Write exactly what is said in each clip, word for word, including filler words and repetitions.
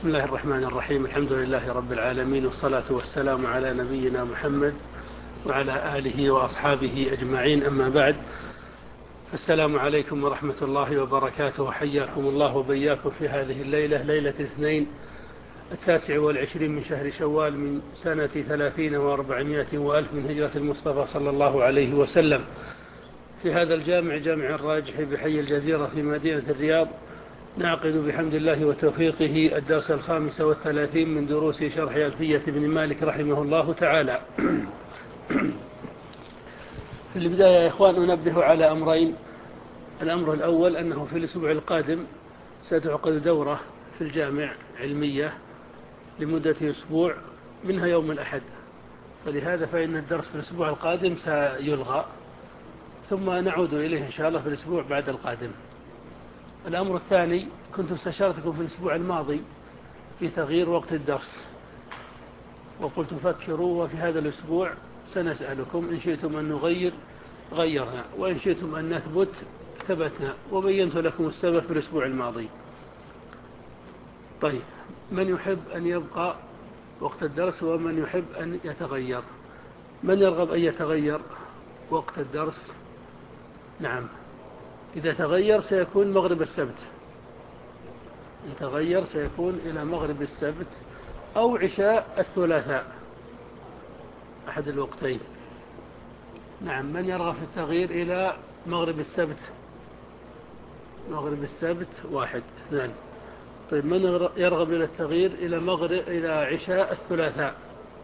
بسم الله الرحمن الرحيم. الحمد لله رب العالمين، والصلاة والسلام على نبينا محمد وعلى آله وأصحابه أجمعين، أما بعد. السلام عليكم ورحمة الله وبركاته. حياكم الله وبياكم في هذه الليلة، ليلة الاثنين التاسع والعشرين من شهر شوال من سنة ثلاثين وأربعمائة وألف من هجرة المصطفى صلى الله عليه وسلم، في هذا الجامع، جامع الراجح بحي الجزيرة في مدينة الرياض. نعقد بحمد الله وتوفيقه الدرس الخامس والثلاثين من دروس شرح ألفية بن مالك رحمه الله تعالى. في البداية يا إخوان أنبه على أمرين. الأمر الأول أنه في الأسبوع القادم ستعقد دورة في الجامع علمية لمدة أسبوع، منها يوم الأحد، فلهذا فإن الدرس في الأسبوع القادم سيلغى، ثم نعود إليه إن شاء الله في الأسبوع بعد القادم. الأمر الثاني، كنت استشارتكم في الأسبوع الماضي في تغيير وقت الدرس، وقلت فكروا، وفي هذا الأسبوع سنسألكم، إن شئتم أن نغير غيرنا، وإن شئتم أن نثبت ثبتنا، وبينت لكم السبب في الأسبوع الماضي. طيب، من يحب أن يبقى وقت الدرس ومن يحب أن يتغير؟ من يرغب أن يتغير وقت الدرس؟ نعم، إذا تغير سيكون مغرب السبت، إن تغير سيكون إلى مغرب السبت أو عشاء الثلاثاء، أحد الوقتين. نعم، من يرغب في التغيير إلى مغرب السبت؟ مغرب السبت واحد، اثنان. طيب، من يرغب إلى التغيير إلى مغرب إلى عشاء الثلاثاء؟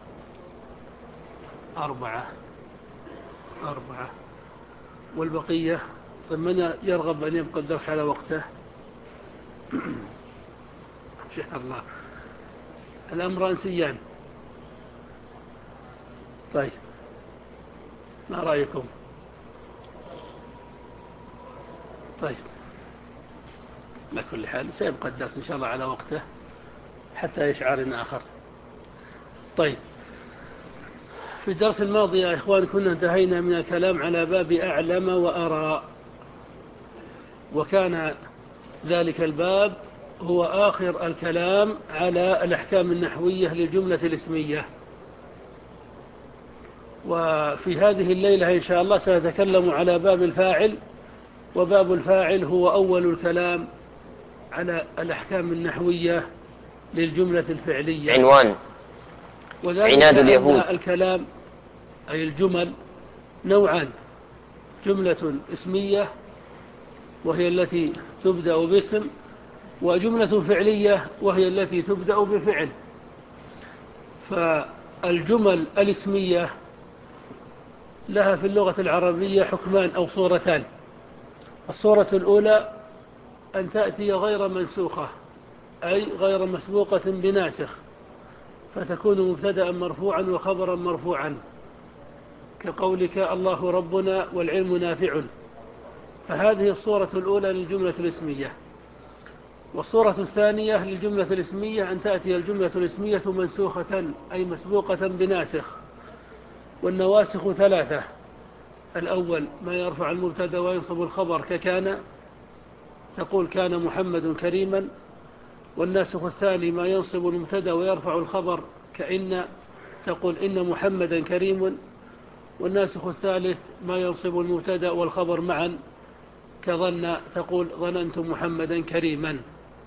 أربعة، أربعة. والبقية؟ طيب، من يرغب أن يبقى الدرس على وقته؟ إن شاء الله. الأمران سيان. طيب، ما رأيكم؟ طيب، على كل حال سيبقى الدرس إن شاء الله على وقته حتى يشعر آخر. طيب، في الدرس الماضي يا إخوان كنا انتهينا من الكلام على باب أعلم وأرى، وكان ذلك الباب هو آخر الكلام على الأحكام النحوية للجملة الاسمية. وفي هذه الليلة إن شاء الله سنتكلم على باب الفاعل، وباب الفاعل هو أول الكلام على الأحكام النحوية للجملة الفعلية. عنوان عناد اليهود. الكلام أي الجمل نوعان: جملة اسمية وهي التي تبدأ باسم، وجملة فعلية وهي التي تبدأ بفعل. فالجمل الاسمية لها في اللغة العربية حكمان أو صورتان. الصورة الأولى أن تأتي غير منسوخة، أي غير مسبوقة بناسخ، فتكون مبتدأ مرفوعا وخبرا مرفوعا، كقولك الله ربنا والعلم نافع. فهذه الصورة الأولى للجملة الاسمية. والصورة الثانية للجملة الاسمية أن تأتي الجملة الاسمية منسوخة، أي مسبوقة بناسخ. والنواسخ ثلاثة: الأول ما يرفع المبتدأ وينصب الخبر ككان، تقول كان محمد كريما. والناسخ الثاني ما ينصب المبتدأ ويرفع الخبر كإن، تقول إن محمدا كريم. والناسخ الثالث ما ينصب المبتدأ والخبر معا كظن، تقول ظننت محمدا كريما.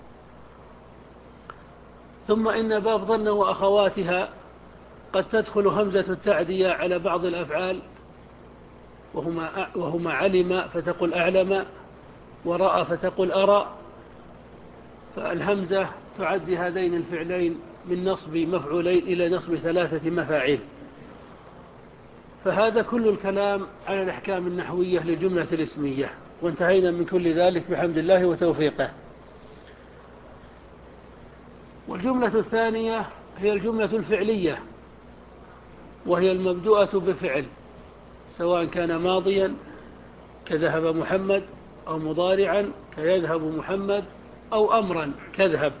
ثم إن باب ظن وأخواتها قد تدخل همزة التعدية على بعض الأفعال، وهما, وهما علم فتقول أعلم، ورأى فتقول أرى. فالهمزة تعدي هذين الفعلين من نصب مفعولين إلى نصب ثلاثة مفاعيل. فهذا كل الكلام على الأحكام النحوية للجملة الاسمية، وانتهينا من كل ذلك بحمد الله وتوفيقه. والجملة الثانية هي الجملة الفعلية، وهي المبدوءة بفعل، سواء كان ماضيا كذهب محمد، أو مضارعا كيذهب محمد، أو أمرا كذهب.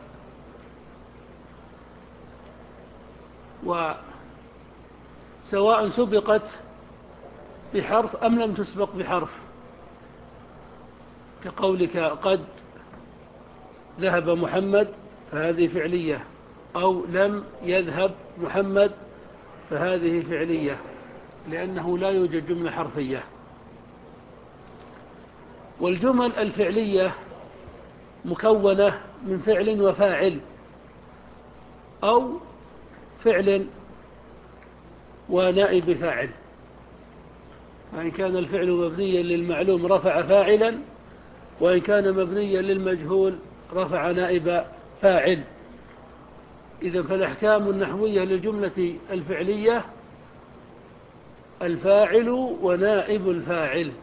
وسواء سبقت بحرف أم لم تسبق بحرف، كقولك قد ذهب محمد فهذه فعلية، أو لم يذهب محمد فهذه فعلية، لأنه لا يوجد جملة حرفية. والجمل الفعلية مكونة من فعل وفاعل، أو فعل ونائب فاعل. فإن كان الفعل مبنيا للمعلوم رفع فاعلا، وإن كان مبنيا للمجهول رفع نائب فاعل. إذن فالأحكام النحوية للجملة الفعلية الفاعل ونائب الفاعل.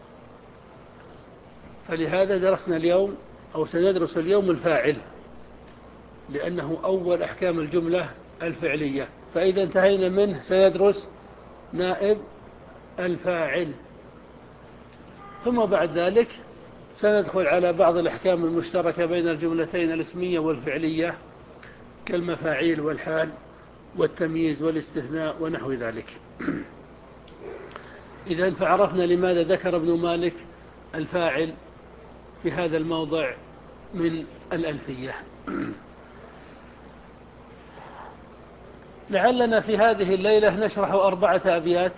فلهذا درسنا اليوم أو سندرس اليوم الفاعل، لأنه أول أحكام الجملة الفعلية. فإذا انتهينا منه سندرس نائب الفاعل، ثم بعد ذلك سندخل على بعض الأحكام المشتركة بين الجملتين الاسمية والفعلية، كالمفاعيل والحال والتمييز والاستثناء ونحو ذلك. إذن فعرفنا لماذا ذكر ابن مالك الفاعل في هذا الموضع من الألفية. لعلنا في هذه الليلة نشرح أربعة أبيات،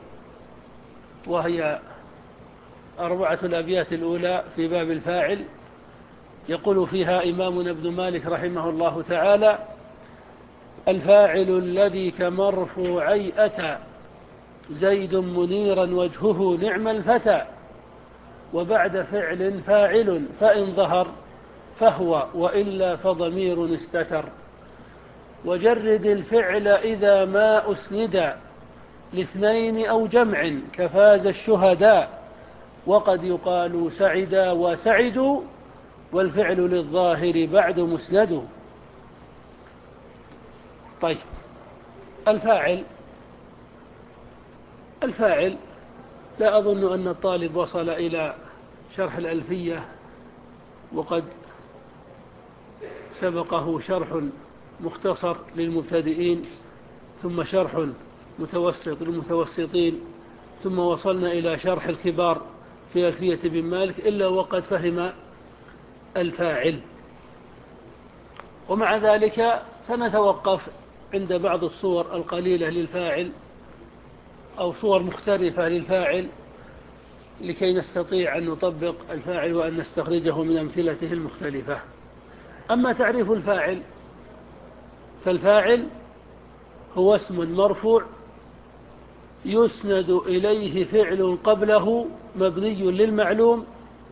وهي أربعة الأبيات الأولى في باب الفاعل. يقول فيها إمامنا ابن مالك رحمه الله تعالى: الفاعل الذي كمرفوعي أتى زيد منيرا وجهه نعم الفتى، وبعد فعل فاعل فإن ظهر فهو وإلا فضمير استتر، وجرد الفعل إذا ما أسند لاثنين أو جمع كفاز الشهداء، وقد يقال سعدا وسعدوا والفعل للظاهر بعد مسند. طيب، الفاعل الفاعل لا أظن أن الطالب وصل إلى شرح الألفية، وقد سبقه شرح مختصر للمبتدئين، ثم شرح متوسط للمتوسطين، ثم وصلنا إلى شرح الكبار في ألفية بن مالك، إلا وقد فهم الفاعل. ومع ذلك سنتوقف عند بعض الصور القليلة للفاعل، أو صور مختلفة للفاعل، لكي نستطيع أن نطبق الفاعل وأن نستخرجه من أمثلته المختلفة. أما تعريف الفاعل، فالفاعل هو اسم مرفوع يسند إليه فعل قبله مبني للمعلوم،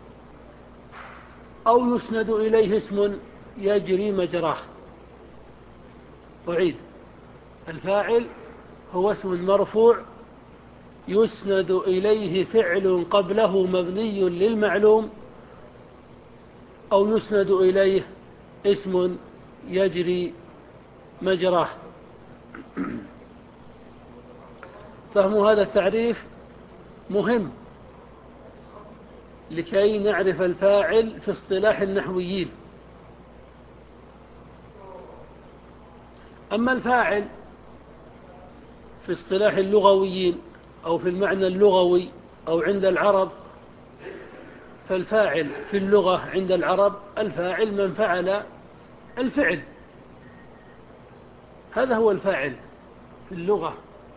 أو يسند إليه اسم يجري مجراه. أعيد: الفاعل هو اسم مرفوع يسند إليه فعل قبله مبني للمعلوم، أو يسند إليه اسم يجري مجراه. فهم هذا التعريف مهم لكي نعرف الفاعل في اصطلاح النحويين. أما الفاعل في اصطلاح اللغويين، أو في المعنى اللغوي، أو عند العرب، فالفاعل في اللغة عند العرب الفاعل من فعل الفعل، هذا هو الفاعل في اللغة.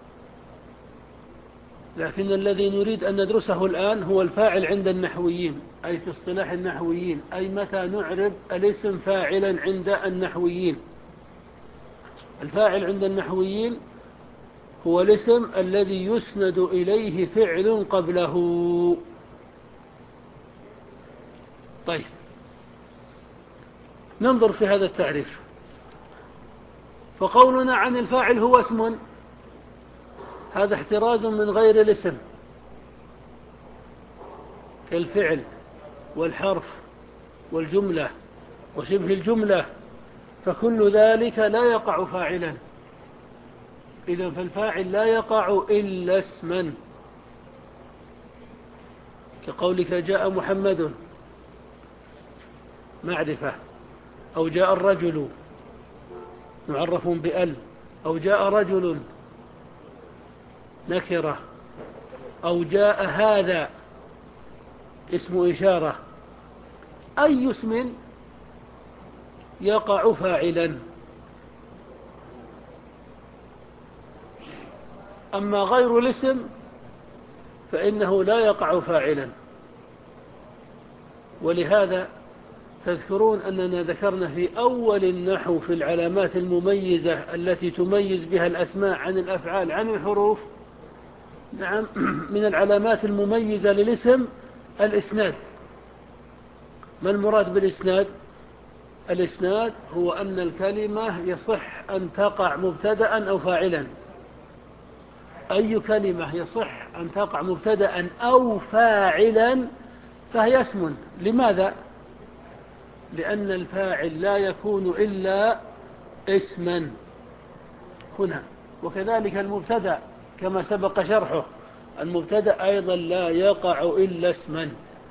لكن الذي نريد أن ندرسه الآن هو الفاعل عند النحويين، أي في اصطلاح النحويين، أي متى نعرب الاسم فاعلا عند النحويين. الفاعل عند النحويين هو الاسم الذي يسند إليه فعل قبله. طيب، ننظر في هذا التعريف. فقولنا عن الفاعل هو اسم، هذا احتراز من غير الاسم، كالفعل والحرف والجملة وشبه الجملة، فكل ذلك لا يقع فاعلا. إذن فالفاعل لا يقع إلا اسما، كقولك جاء محمد معرفة، أو جاء الرجل معرف بأل، أو جاء رجل نكرة، أو جاء هذا اسم إشارة. أي اسم يقع فاعلا. أما غير الاسم فإنه لا يقع فاعلا. ولهذا تذكرون أننا ذكرنا في أول النحو في العلامات المميزة التي تميز بها الأسماء عن الأفعال عن الحروف، نعم، من العلامات المميزة للاسم الإسناد. ما المراد بالإسناد؟ الإسناد هو أن الكلمة يصح أن تقع مبتدأ أو فاعلا. أي كلمة يصح أن تقع مبتدأ أو فاعلا فهي اسم. لماذا؟ لأن الفاعل لا يكون إلا اسما هنا. وكذلك المبتدأ كما سبق شرحه، المبتدأ أيضا لا يقع إلا اسما.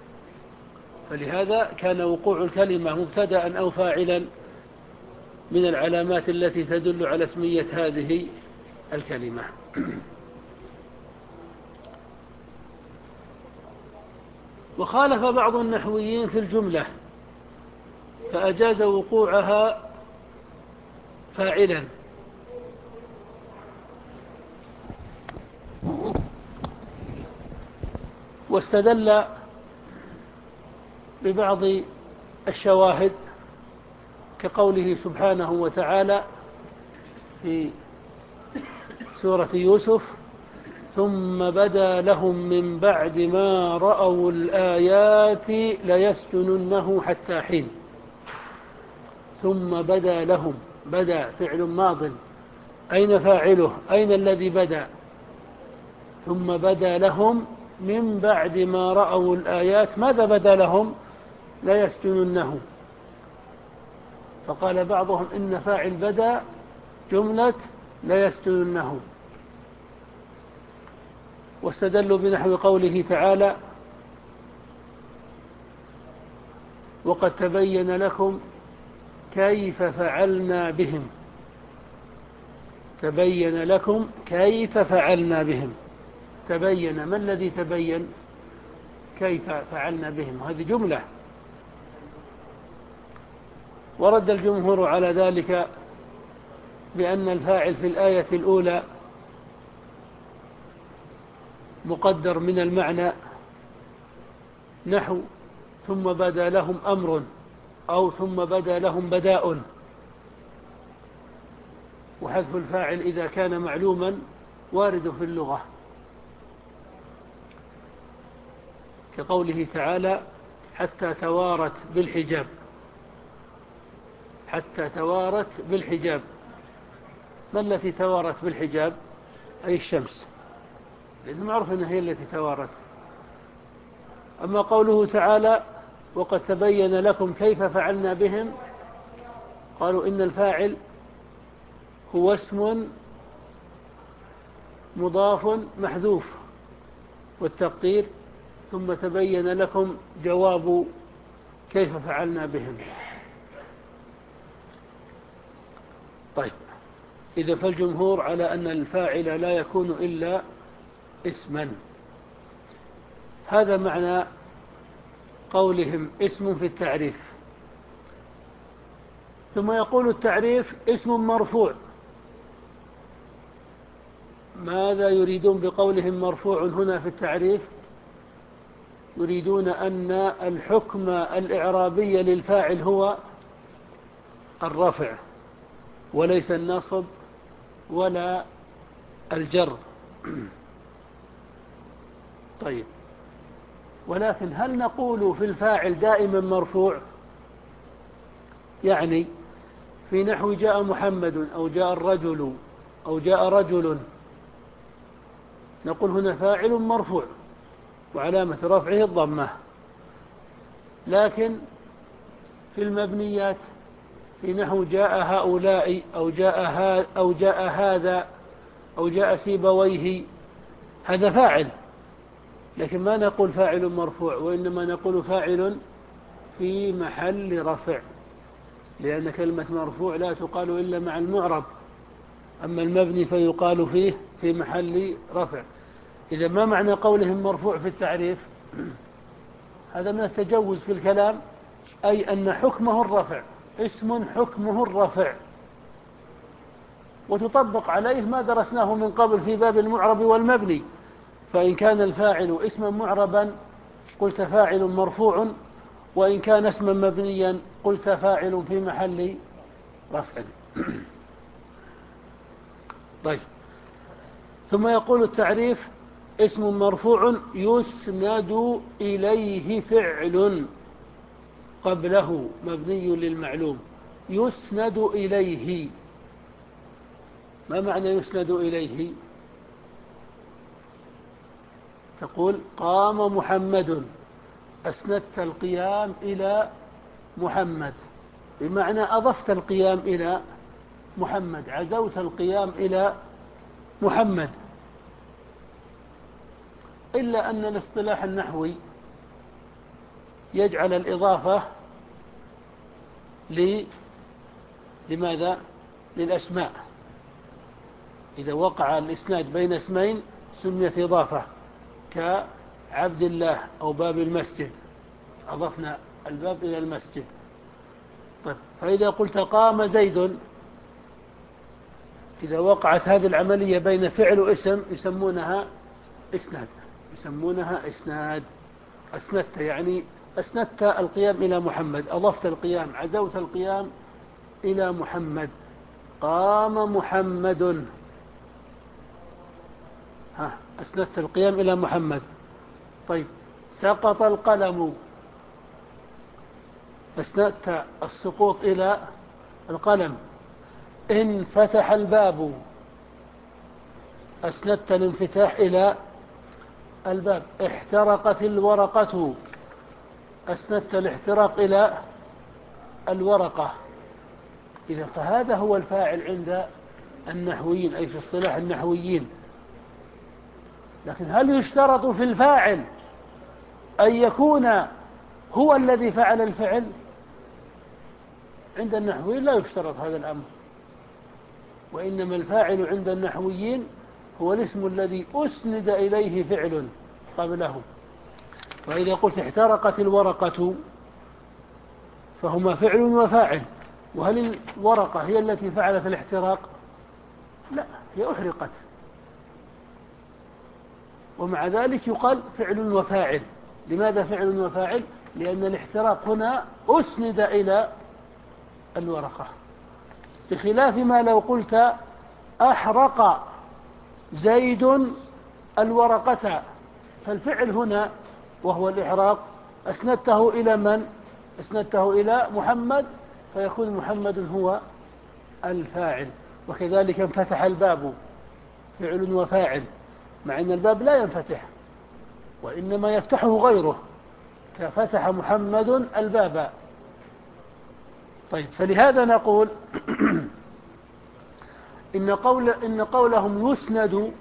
فلهذا كان وقوع الكلمة مبتدأ أو فاعلا من العلامات التي تدل على اسمية هذه الكلمة. وخالف بعض النحويين في الجملة فأجاز وقوعها فاعلا، واستدل ببعض الشواهد كقوله سبحانه وتعالى في سورة يوسف: ثم بدا لهم من بعد ما رأوا الآيات ليسجننه حتى حين. ثم بدا لهم، بدا فعل ماض، أين فاعله؟ أين الذي بدا؟ ثم بدا لهم من بعد ما رأوا الآيات. ماذا بدا لهم؟ ليسجننه. فقال بعضهم إن فاعل بدا جملة ليسجننه. واستدلوا بنحو قوله تعالى: وقد تبين لكم كيف فعلنا بهم. تبين لكم كيف فعلنا بهم. تبين، ما الذي تبين؟ كيف فعلنا بهم، هذه جملة. ورد الجمهور على ذلك بأن الفاعل في الآية الأولى مقدر من المعنى، نحو ثم بدا لهم أمر، أو ثم بدا لهم بداء. وحذف الفاعل إذا كان معلوما وارد في اللغة، كقوله تعالى: حتى توارت بالحجاب. حتى توارت بالحجاب، ما التي توارت بالحجاب؟ أي الشمس، لأنه معروف أنها هي التي توارت. أما قوله تعالى: وقد تبين لكم كيف فعلنا بهم، قالوا إن الفاعل هو اسم مضاف محذوف، والتقدير ثم تبين لكم جواب كيف فعلنا بهم. طيب، إذا فالجمهور على أن الفاعل لا يكون إلا اسما. هذا معنى قولهم اسم في التعريف. ثم يقول التعريف اسم مرفوع. ماذا يريدون بقولهم مرفوع هنا في التعريف؟ يريدون أن الحكم الإعرابي للفاعل هو الرفع، وليس النصب ولا الجر. طيب، ولكن هل نقول في الفاعل دائما مرفوع؟ يعني في نحو جاء محمد أو جاء الرجل أو جاء رجل، نقول هنا فاعل مرفوع وعلامة رفعه الضمة. لكن في المبنيات في نحو جاء هؤلاء أو جاء, ها أو جاء هذا أو جاء سيبويه، هذا فاعل، لكن ما نقول فاعل مرفوع، وإنما نقول فاعل في محل رفع، لأن كلمة مرفوع لا تقال إلا مع المعرب، أما المبني فيقال فيه في محل رفع. إذا ما معنى قولهم مرفوع في التعريف؟ هذا من التجوز في الكلام، أي أن حكمه الرفع، اسم حكمه الرفع، وتطبق عليه ما درسناه من قبل في باب المعرب والمبني. فإن كان الفاعل اسما معربا قلت فاعل مرفوع، وإن كان اسما مبنيا قلت فاعل في محل رفع. طيب، ثم يقول التعريف: اسم مرفوع يسند إليه فعل قبله مبني للمعلوم. يسند إليه، ما معنى يسند إليه؟ تقول قام محمد، أسندت القيام إلى محمد، بمعنى أضفت القيام إلى محمد، عزوت القيام إلى محمد. إلا أن الاصطلاح النحوي يجعل الإضافة ل... لماذا؟ للأسماء. إذا وقع الإسناد بين اسمين سميت إضافة، كعبد الله أو باب المسجد، أضفنا الباب إلى المسجد. طيب، فإذا قلت قام زيد، إذا وقعت هذه العملية بين فعل واسم يسمونها إسناد، يسمونها إسناد. أسندت يعني أسندت القيام إلى محمد، أضفت القيام، عزوت القيام إلى محمد. قام محمد، ها أسندت القيام إلى محمد. طيب، سقط القلم، أسندت السقوط إلى القلم. انفتح الباب، أسندت الانفتاح إلى الباب. احترقت الورقة، أسندت الاحتراق إلى الورقة. إذا فهذا هو الفاعل عند النحويين، أي في اصطلاح النحويين. لكن هل يشترط في الفاعل أن يكون هو الذي فعل الفعل؟ عند النحويين لا يشترط هذا الأمر، وإنما الفاعل عند النحويين هو الاسم الذي أسند إليه فعل قبله. وإذا قلت احترقت الورقة فهما فعل وفاعل. وهل الورقة هي التي فعلت الاحتراق؟ لا، هي أحرقت، ومع ذلك يقال فعل وفاعل. لماذا فعل وفاعل؟ لأن الاحتراق هنا أسند إلى الورقة، بخلاف ما لو قلت أحرق زيد الورقة، فالفعل هنا وهو الإحراق أسندته إلى من؟ أسندته إلى محمد، فيكون محمد هو الفاعل. وكذلك انفتح الباب فعل وفاعل، مع أن الباب لا ينفتح وإنما يفتحه غيره، كفتح محمد الباب. طيب، فلهذا نقول إن, قول إن قولهم يسند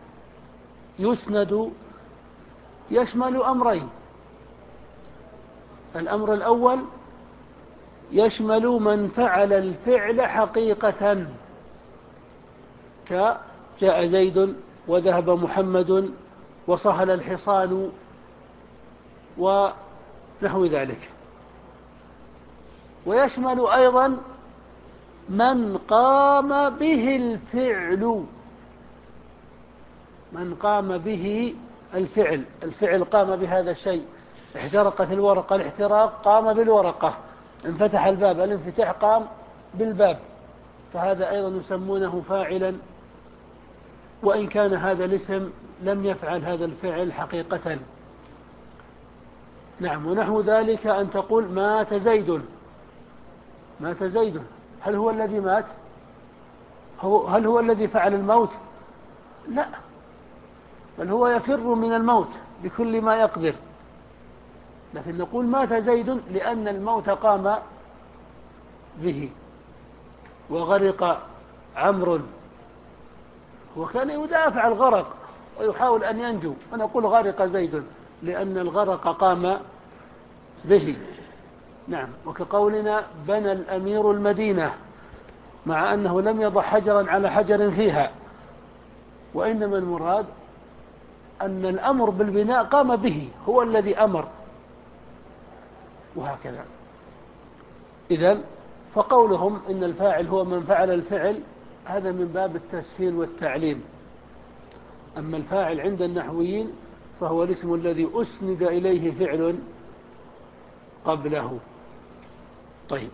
يسند يشمل أمرين. الأمر الأول يشمل من فعل الفعل حقيقة، كجاء زيد وذهب محمد وصهل الحصان ونحو ذلك. ويشمل أيضا من قام به الفعل، من قام به الفعل الفعل قام بهذا الشيء. احترقت الورقة، الاحتراق قام بالورقة. انفتح الباب، الانفتاح قام بالباب. فهذا أيضا يسمونه فاعلا، وإن كان هذا الاسم لم يفعل هذا الفعل حقيقة. نعم. ونحو ذلك أن تقول مات زيد، مات زيد، هل هو الذي مات؟ هو هل هو الذي فعل الموت؟ لا، بل هو يفر من الموت بكل ما يقدر. لكن نقول مات زيد لأن الموت قام به. وغرق عمرو، هو كان يدافع الغرق ويحاول أن ينجو، ونقول غرق زيد لأن الغرق قام به. نعم. وكقولنا بنى الأمير المدينة، مع أنه لم يضع حجرا على حجر فيها، وإنما المراد أن الأمر بالبناء قام به، هو الذي أمر، وهكذا. إذن فقولهم إن الفاعل هو من فعل الفعل هذا من باب التسهيل والتعليم. أما الفاعل عند النحويين فهو الاسم الذي أسند إليه فعل قبله. طيب.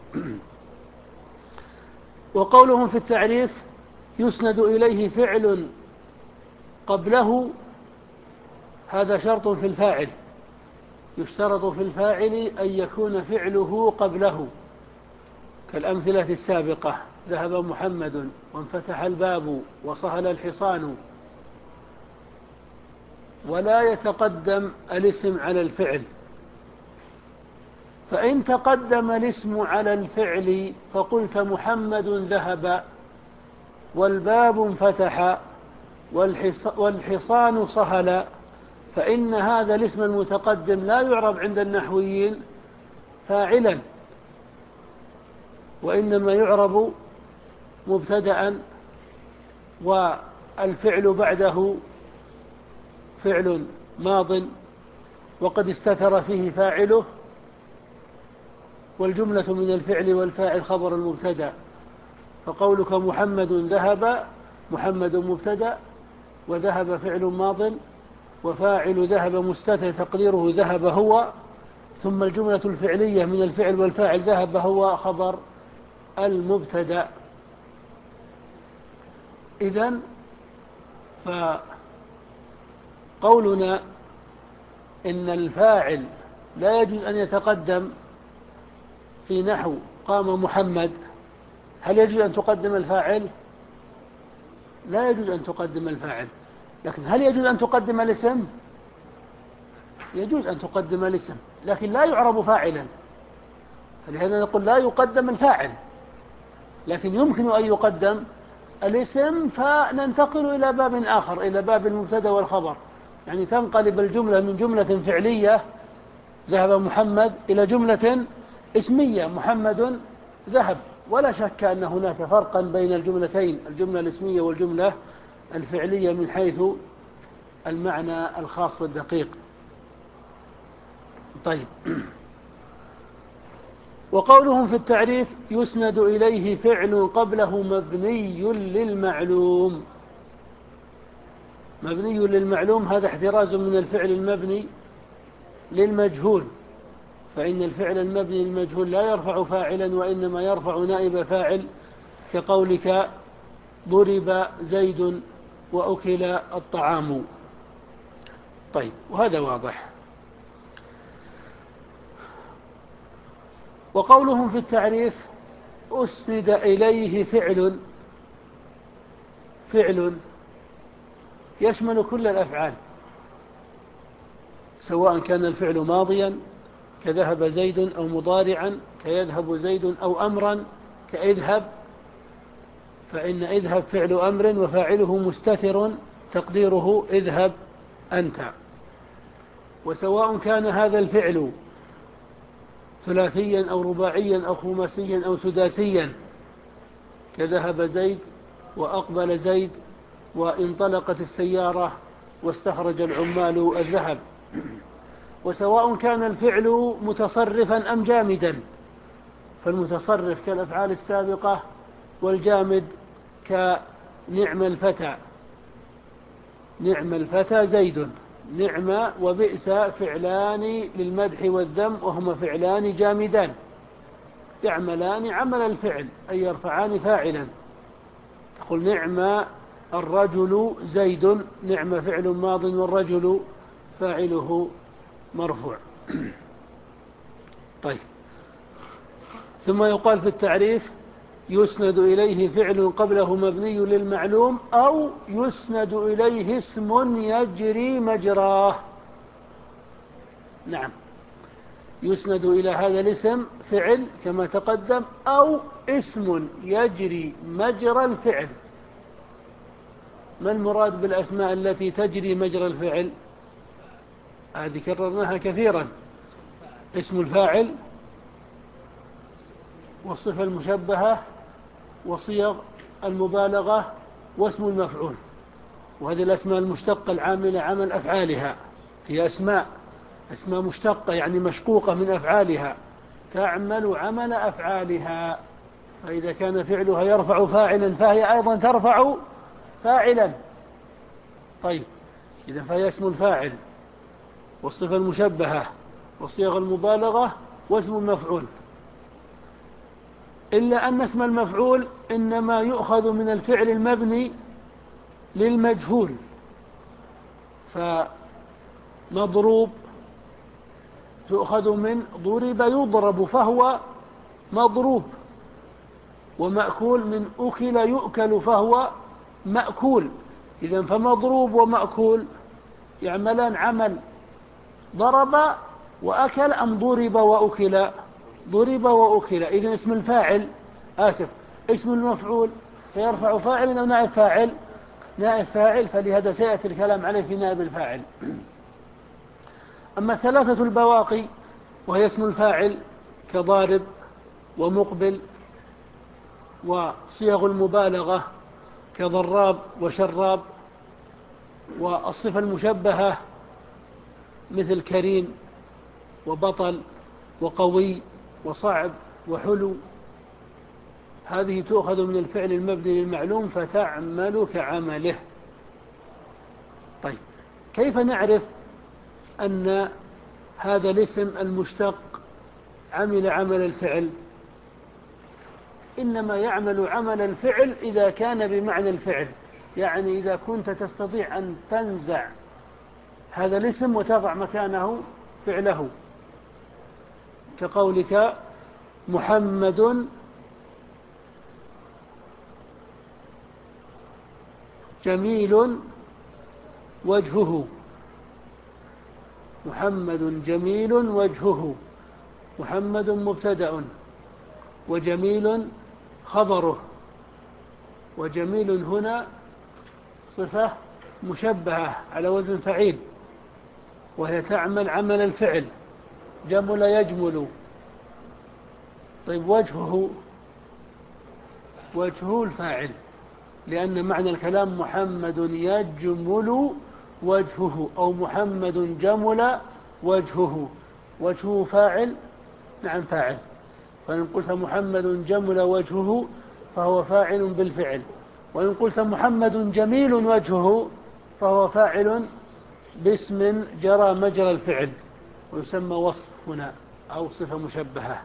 وقولهم في التعريف يسند إليه فعل قبله، هذا شرط في الفاعل، يشترط في الفاعل أن يكون فعله قبله، كالأمثلة السابقة: ذهب محمد، وانفتح الباب، وصهل الحصان. ولا يتقدم الاسم على الفعل، فإن تقدم الاسم على الفعل فقلت محمد ذهب، والباب انفتح، والحصان صهل، فإن هذا الاسم المتقدم لا يعرب عند النحويين فاعلا، وإنما يعرب مبتدأ، والفعل بعده فعل ماض وقد استتر فيه فاعله، والجملة من الفعل والفاعل خبر المبتدأ. فقولك محمد ذهب، محمد مبتدأ، وذهب فعل ماض، وفاعل ذهب مستتر تقديره ذهب هو، ثم الجملة الفعلية من الفعل والفاعل ذهب هو خبر المبتدأ. إذن فقولنا إن الفاعل لا يجوز أن يتقدم في نحو قام محمد، هل يجوز أن تقدم الفاعل؟ لا يجوز أن تقدم الفاعل. لكن هل يجوز أن تقدم الاسم؟ يجوز أن تقدم الاسم، لكن لا يعرب فاعلا، فلهذا نقول لا يقدم الفاعل، لكن يمكن أن يقدم الاسم، فننتقل إلى باب آخر، إلى باب المبتدأ والخبر، يعني تنقلب الجملة من جملة فعلية ذهب محمد إلى جملة اسمية محمد ذهب. ولا شك أن هناك فرقا بين الجملتين، الجملة الاسمية والجملة الفعلية، من حيث المعنى الخاص والدقيق. طيب. وقولهم في التعريف يسند إليه فعل قبله مبني للمعلوم. مبني للمعلوم هذا احتراز من الفعل المبني للمجهول، فإن الفعل المبني للمجهول لا يرفع فاعلا، وإنما يرفع نائب فاعل، كقولك ضرب زيد وأكل الطعام. طيب، وهذا واضح. وقولهم في التعريف أسند إليه فعل، فعل يشمل كل الأفعال، سواء كان الفعل ماضيا كذهب زيد، أو مضارعا كيذهب زيد، أو أمرا كاذهب، فإن اذهب فعل أمر وفاعله مستتر تقديره اذهب أنت. وسواء كان هذا الفعل ثلاثيا أو رباعيا أو خماسيا أو سداسيا، كذهب زيد وأقبل زيد وانطلقت السيارة واستخرج العمال الذهب. وسواء كان الفعل متصرفا أم جامدا، فالمتصرف كالأفعال السابقة، والجامد كنعم الفتى، نعم الفتى زيد، نعم وبئس فعلان للمدح والذم، وهما فعلان جامدان يعملان عمل الفعل، أي يرفعان فاعلا. تقول نعم الرجل زيد، نعم فعل ماض، والرجل فاعله مرفوع. طيب. ثم يقال في التعريف يسند إليه فعل قبله مبني للمعلوم، أو يسند إليه اسم يجري مجراه. نعم، يسند إلى هذا الاسم فعل كما تقدم، أو اسم يجري مجرى الفعل. ما المراد بالأسماء التي تجري مجرى الفعل؟ هذه كررناها كثيرا: اسم الفاعل، والصفة المشبهة، وصيغ المبالغة، واسم المفعول. وهذه الأسماء المشتقة العاملة عمل أفعالها هي أسماء أسماء مشتقة، يعني مشقوقة من أفعالها، تعمل عمل أفعالها. فإذا كان فعلها يرفع فاعلا فهي أيضا ترفع فاعلا. طيب إذا فهي اسم الفاعل والصفة المشبهة وصيغ المبالغة واسم المفعول، إلا أن اسم المفعول إنما يؤخذ من الفعل المبني للمجهول، فمضروب تؤخذ من ضرب يضرب فهو مضروب، ومأكول من أكل يؤكل فهو مأكول. إذن فمضروب ومأكول يعملان عمل ضرب وأكل أم ضرب وأكل؟ ضرب وأكل. إذن اسم الفاعل آسف اسم المفعول سيرفع فاعل أو نائب فاعل؟ نائب فاعل، فلهذا سيأتي الكلام عليه في نائب الفاعل. أما ثلاثة البواقي وهي اسم الفاعل كضارب ومقبل وصيغ المبالغة كضراب وشراب، والصفة المشبهة مثل كريم وبطل وقوي وصعب وحلو، هذه تؤخذ من الفعل المبني للمعلوم فتعمل كعمله. طيب كيف نعرف أن هذا الاسم المشتق عمل عمل الفعل؟ إنما يعمل عمل الفعل إذا كان بمعنى الفعل، يعني إذا كنت تستطيع أن تنزع هذا الاسم وتضع مكانه فعله، كقولك محمد جميل وجهه. محمد جميل وجهه، محمد مبتدأ وجميل خبره، وجميل هنا صفة مشبهة على وزن فعيل، وهي تعمل عمل الفعل جمل يجمل. طيب وجهه، وجهه الفاعل، لأن معنى الكلام محمد يجمل وجهه أو محمد جمل وجهه. وجهه فاعل؟ نعم فاعل. فإن قلت محمد جمل وجهه فهو فاعل بالفعل، وإن قلت محمد جميل وجهه فهو فاعل باسم جرى مجرى الفعل، ويسمى وصف هنا أو صفة مشبهة.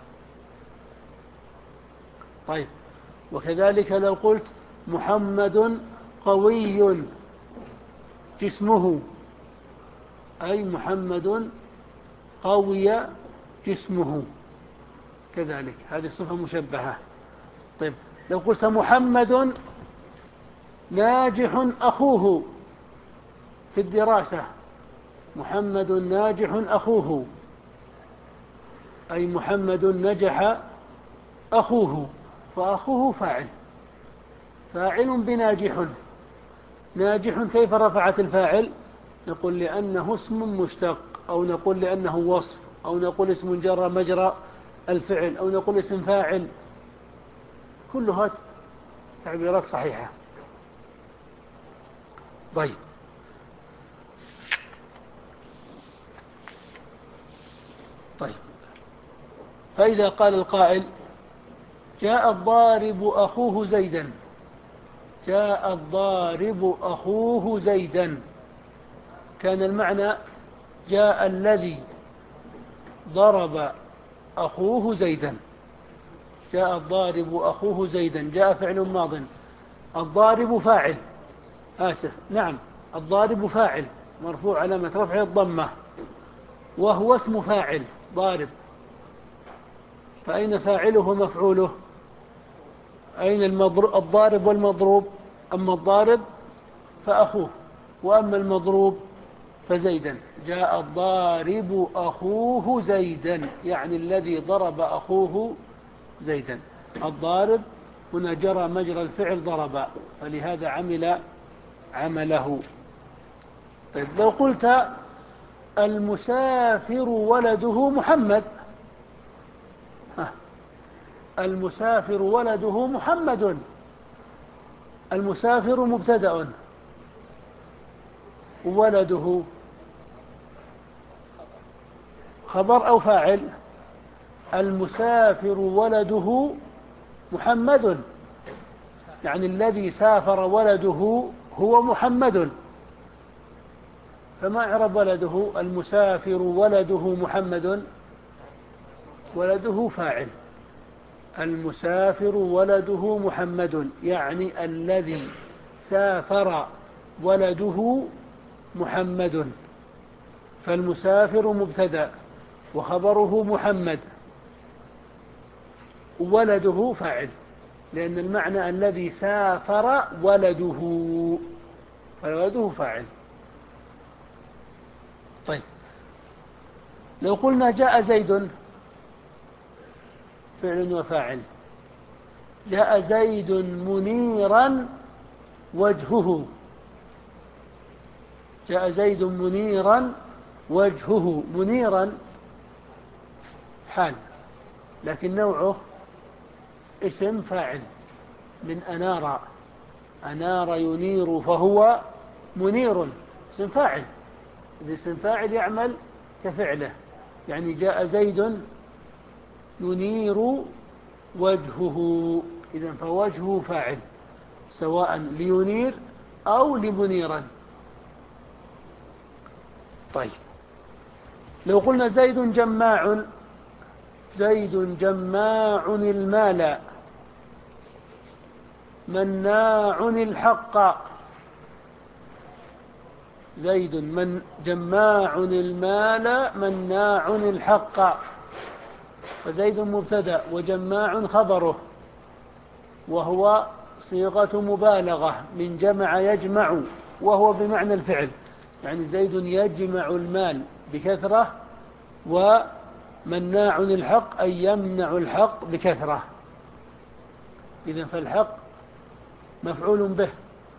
طيب وكذلك لو قلت محمد قوي جسمه، أي محمد قوي جسمه، كذلك هذه صفة مشبهة. طيب لو قلت محمد ناجح أخوه في الدراسة، محمد ناجح أخوه، أي محمد نجح أخوه، فأخوه فاعل، فاعل بناجح. ناجح كيف رفعت الفاعل؟ نقول لأنه اسم مشتق، أو نقول لأنه وصف، أو نقول اسم جرى مجرى الفعل، أو نقول اسم فاعل، كلها تعبيرات صحيحة. طيب طيب فإذا قال القائل جاء الضارب أخوه زيدا، جاء الضارب أخوه زيدا، كان المعنى جاء الذي ضرب أخوه زيدا. جاء الضارب أخوه زيدا، جاء فعل ماض، الضارب فاعل آسف نعم الضارب فاعل مرفوع علامة رفعه الضمة، وهو اسم فاعل ضارب، فأين فاعله ومفعوله؟ أين الضارب والمضروب؟ أما الضارب فأخوه، وأما المضروب فزيدا. جاء الضارب أخوه زيدا، يعني الذي ضرب أخوه زيدا. الضارب هنا جرى مجرى الفعل ضرب، فلهذا عمل عمله. طيب لو قلت المسافر ولده محمد، ها المسافر ولده محمد، المسافر مبتدأ ولده خبر أو فاعل؟ المسافر ولده محمد، يعني الذي سافر ولده هو محمد. فما إعراب ولده؟ المسافر ولده محمد، ولده فاعل. المسافر ولده محمد، يعني الذي سافر ولده محمد. فالمسافر مبتدأ وخبره محمد، ولده فاعل، لأن المعنى الذي سافر ولده، فولده فاعل. طيب، لو قلنا جاء زيد فعل وفاعل. جاء زيد منيرا وجهه. جاء زيد منيرا وجهه. منيرا حال، لكن نوعه اسم فاعل من أنار. أنار ينير فهو منير، اسم فاعل. إذا اسم فاعل يعمل كفعله، يعني جاء زيد ينير وجهه، إذن فوجهه فاعل، سواء لينير أو لمنيرا. طيب، لو قلنا زيد جماع. زيد جماع المال مناع الحق. زيد من جماع المال مناع الحق. فزيد مبتدأ وجماع خبره، وهو صيغة مبالغة من جمع يجمع، وهو بمعنى الفعل، يعني زيد يجمع المال بكثرة، ومناع الحق أي يمنع الحق بكثرة. إذن فالحق مفعول به،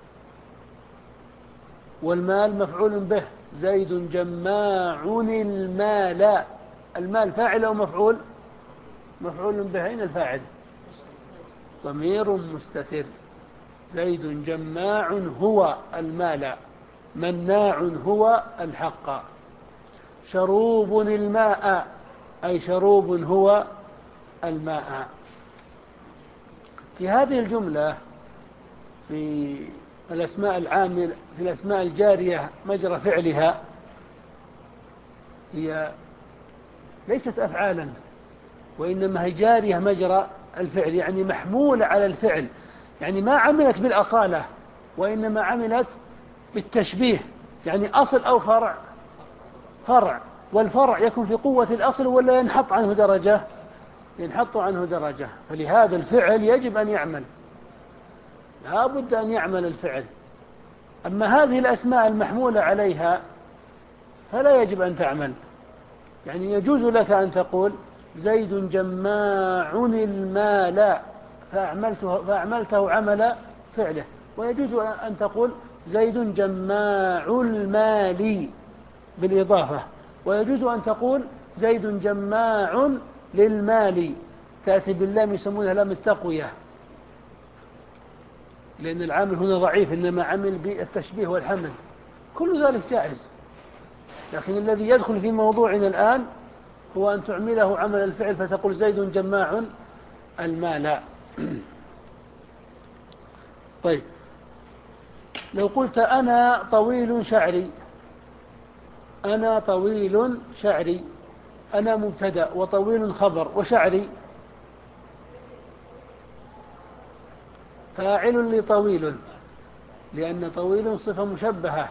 والمال مفعول به. زيد جماع المال. المال فاعل أو مفعول؟ مفعول به. أين الفاعل؟ ضمير مستتر. زيد جماع هو المال، مناع هو الحق. شروب الماء، أي شروب هو الماء. في هذه الجملة في الأسماء العامل في الأسماء الجارية مجرى فعلها، هي ليست أفعالا، وإنما هي جارية مجرى الفعل، يعني محمولة على الفعل، يعني ما عملت بالأصالة وإنما عملت بالتشبيه. يعني أصل أو فرع؟ فرع. والفرع يكون في قوة الأصل ولا ينحط عنه درجة؟ ينحط عنه درجة. فلهذا الفعل يجب أن يعمل، لا بد أن يعمل الفعل. أما هذه الأسماء المحمولة عليها فلا يجب أن تعمل. يعني يجوز لك أن تقول زيد جماع المال فأعملته, فأعملته عمل فعله، ويجوز أن تقول زيد جماع المال بالإضافة، ويجوز أن تقول زيد جماع للمال، تأتي باللام يسمونها لام التقوية، لأن العامل هنا ضعيف، إنما عمل بالتشبيه والحمل. كل ذلك جائز، لكن الذي يدخل في موضوعنا الآن هو أن تعمله عمل الفعل، فتقول زيد جماع المال. طيب، لو قلت أنا طويل شعري. أنا طويل شعري. أنا مبتدأ وطويل خبر، وشعري فاعل لطويل، لأن طويل صفة مشبهة،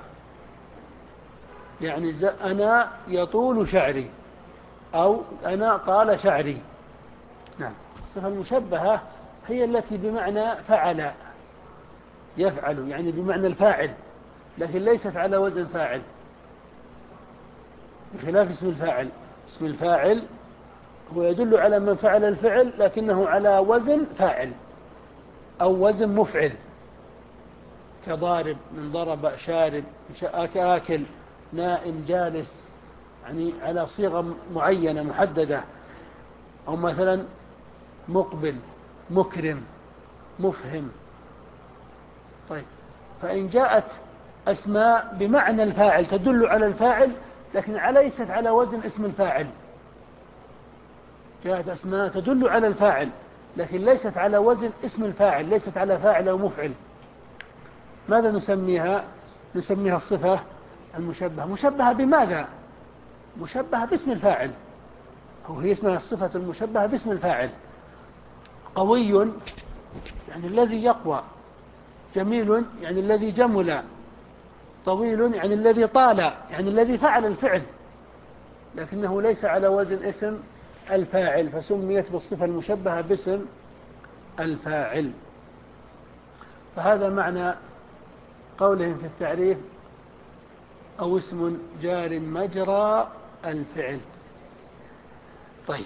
يعني أنا يطول شعري أو أنا طال شعري. نعم، الصفة المشبهة هي التي بمعنى فعل، يفعل، يعني بمعنى الفاعل، لكن ليست على وزن فاعل، بخلاف اسم الفاعل. اسم الفاعل هو يدل على من فعل الفعل، لكنه على وزن فاعل أو وزن مفعل، كضارب من ضرب، شارب آكل، نائم جالس، يعني على صيغة معينة محددة. أو مثلا مقبل، مكرم، مفهم. طيب، فإن جاءت أسماء بمعنى الفاعل تدل على الفاعل لكن ليست على وزن اسم الفاعل، جاءت أسماء تدل على الفاعل لكن ليست على وزن اسم الفاعل، ليست على فاعل أو مفعل. ماذا نسميها؟ نسميها الصفة المشبهة. مشبهة بماذا؟ مشبهة باسم الفاعل، أو هي اسمها الصفة المشبهة باسم الفاعل. قوي يعني الذي يقوى، جميل يعني الذي جمل، طويل يعني الذي طال، يعني الذي فعل الفعل، لكنه ليس على وزن اسم الفاعل، فسميت بالصفة المشبهة باسم الفاعل. فهذا معنى قولهم في التعريف أو اسم جار مجرى الفعل. طيب،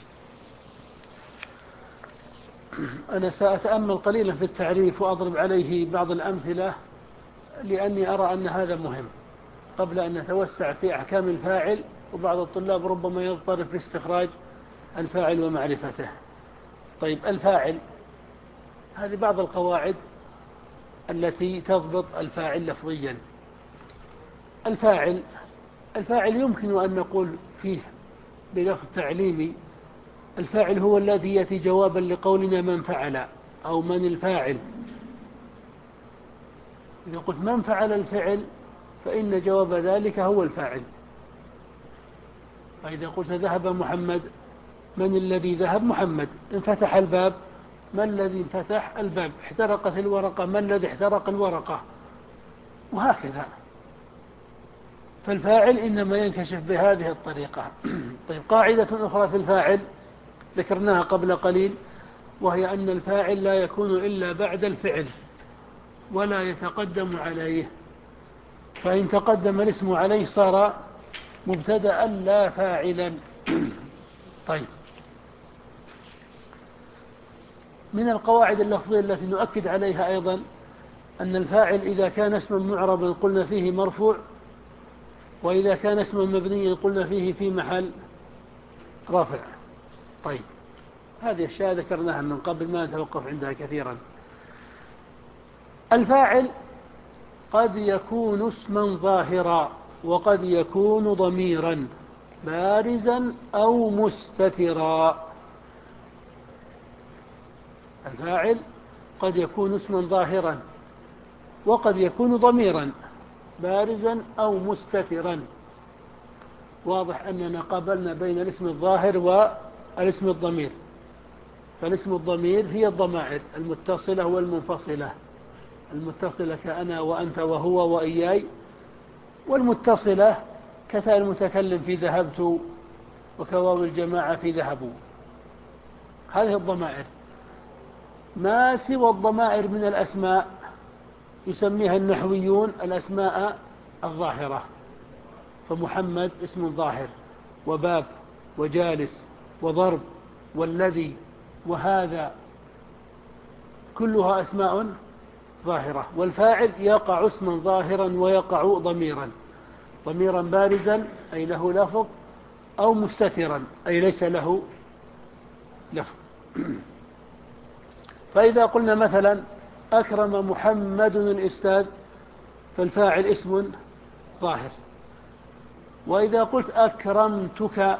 أنا سأتأمل قليلا في التعريف وأضرب عليه بعض الأمثلة، لأني أرى أن هذا مهم قبل أن نتوسع في أحكام الفاعل، وبعض الطلاب ربما يضطرب في استخراج الفاعل ومعرفته. طيب، الفاعل، هذه بعض القواعد التي تضبط الفاعل لفظيا. الفاعل الفاعل يمكن أن نقول فيه بلفظ تعليمي: الفاعل هو الذي يأتي جوابا لقولنا من فعل أو من الفاعل. إذا قلت من فعل الفعل فإن جواب ذلك هو الفاعل. فإذا قلت ذهب محمد، من الذي ذهب؟ محمد. انفتح الباب، من الذي انفتح الباب؟ احترقت الورقة، من الذي احترق الورقة؟ وهكذا. فالفاعل إنما ينكشف بهذه الطريقة. طيب، قاعدة أخرى في الفاعل ذكرناها قبل قليل، وهي أن الفاعل لا يكون إلا بعد الفعل ولا يتقدم عليه، فإن تقدم الاسم عليه صار مبتدأ لا فاعلا. طيب، من القواعد اللفظية التي نؤكد عليها أيضا أن الفاعل إذا كان اسما معربا قلنا فيه مرفوع، وإذا كان اسما مبنيا قلنا فيه في محل رفع. طيب، هذه الأشياء ذكرناها من قبل، ما نتوقف عندها كثيرا. الفاعل قد يكون اسما ظاهرا، وقد يكون ضميرا بارزا أو مستترا. الفاعل قد يكون اسما ظاهرا، وقد يكون ضميرا بارزا أو مستترا. واضح أننا قابلنا بين الاسم الظاهر والاسم الضمير. فالاسم الضمير هي الضمائر المتصلة والمنفصلة. المتصلة كأنا وأنت وهو وإياي، والمتصلة كتاء المتكلم في ذهبت، وكواو الجماعة في ذهبوا. هذه الضمائر. ما سوى الضمائر من الأسماء يسميها النحويون الأسماء الظاهرة. فمحمد اسم ظاهر، وباب، وجالس، وضرب، والذي، وهذا، كلها أسماء ظاهرة. والفاعل يقع اسما ظاهرا ويقع ضميرا، ضميرا بارزا أي له لفظ، أو مستترا أي ليس له لفظ. فإذا قلنا مثلا أكرم محمد الأستاذ، فالفاعل اسم ظاهر. وإذا قلت أكرمتك،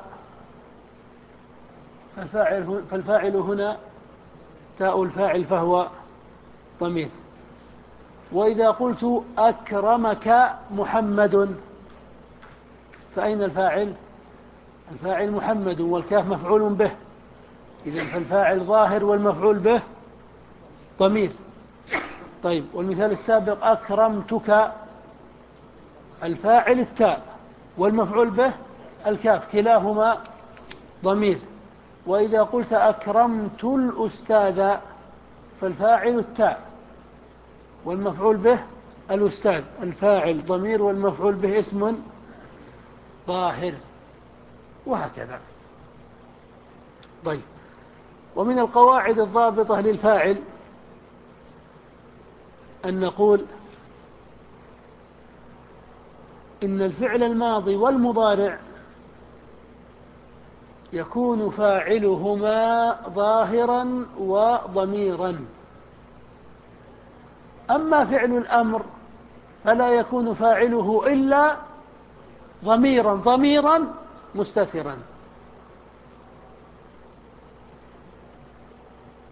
فالفاعل, فالفاعل هنا تاء الفاعل فهو ضمير. وإذا قلت أكرمك محمد، فأين الفاعل؟ الفاعل محمد، والكاف مفعول به. إذن فالفاعل ظاهر والمفعول به ضمير. طيب، والمثال السابق أكرمتك، الفاعل التاء والمفعول به الكاف، كلاهما ضمير. وإذا قلت أكرمت الأستاذ، فالفاعل التاء والمفعول به الأستاذ، الفاعل ضمير والمفعول به اسم ظاهر، وهكذا. طيب، ومن القواعد الضابطة للفاعل أن نقول إن الفعل الماضي والمضارع يكون فاعلهما ظاهرا وضميرا. أما فعل الأمر فلا يكون فاعله إلا ضميرا ضميرا مستترا.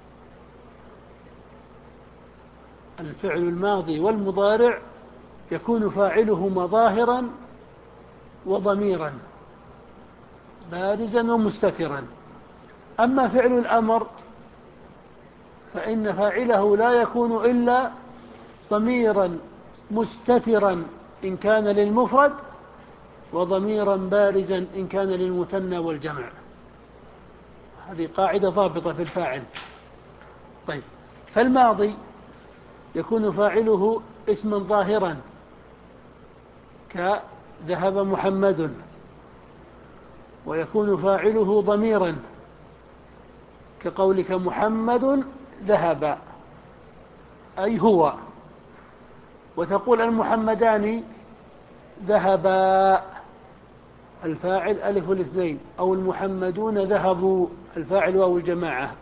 الفعل الماضي والمضارع يكون فاعلهما ظاهرا وضميرا بارزا ومستترا. أما فعل الأمر فإن فاعله لا يكون إلا ضميرا مستترا إن كان للمفرد، وضميرا بارزا إن كان للمثنى والجمع. هذه قاعدة ضابطة في الفاعل. طيب، فالماضي يكون فاعله اسما ظاهرا كذهب محمد، ويكون فاعله ضميرا كقولك محمد ذهب أي هو، وتقول المحمدان ذهبا الفاعل ألف الاثنين، أو المحمدون ذهبوا الفاعل واو الجماعة.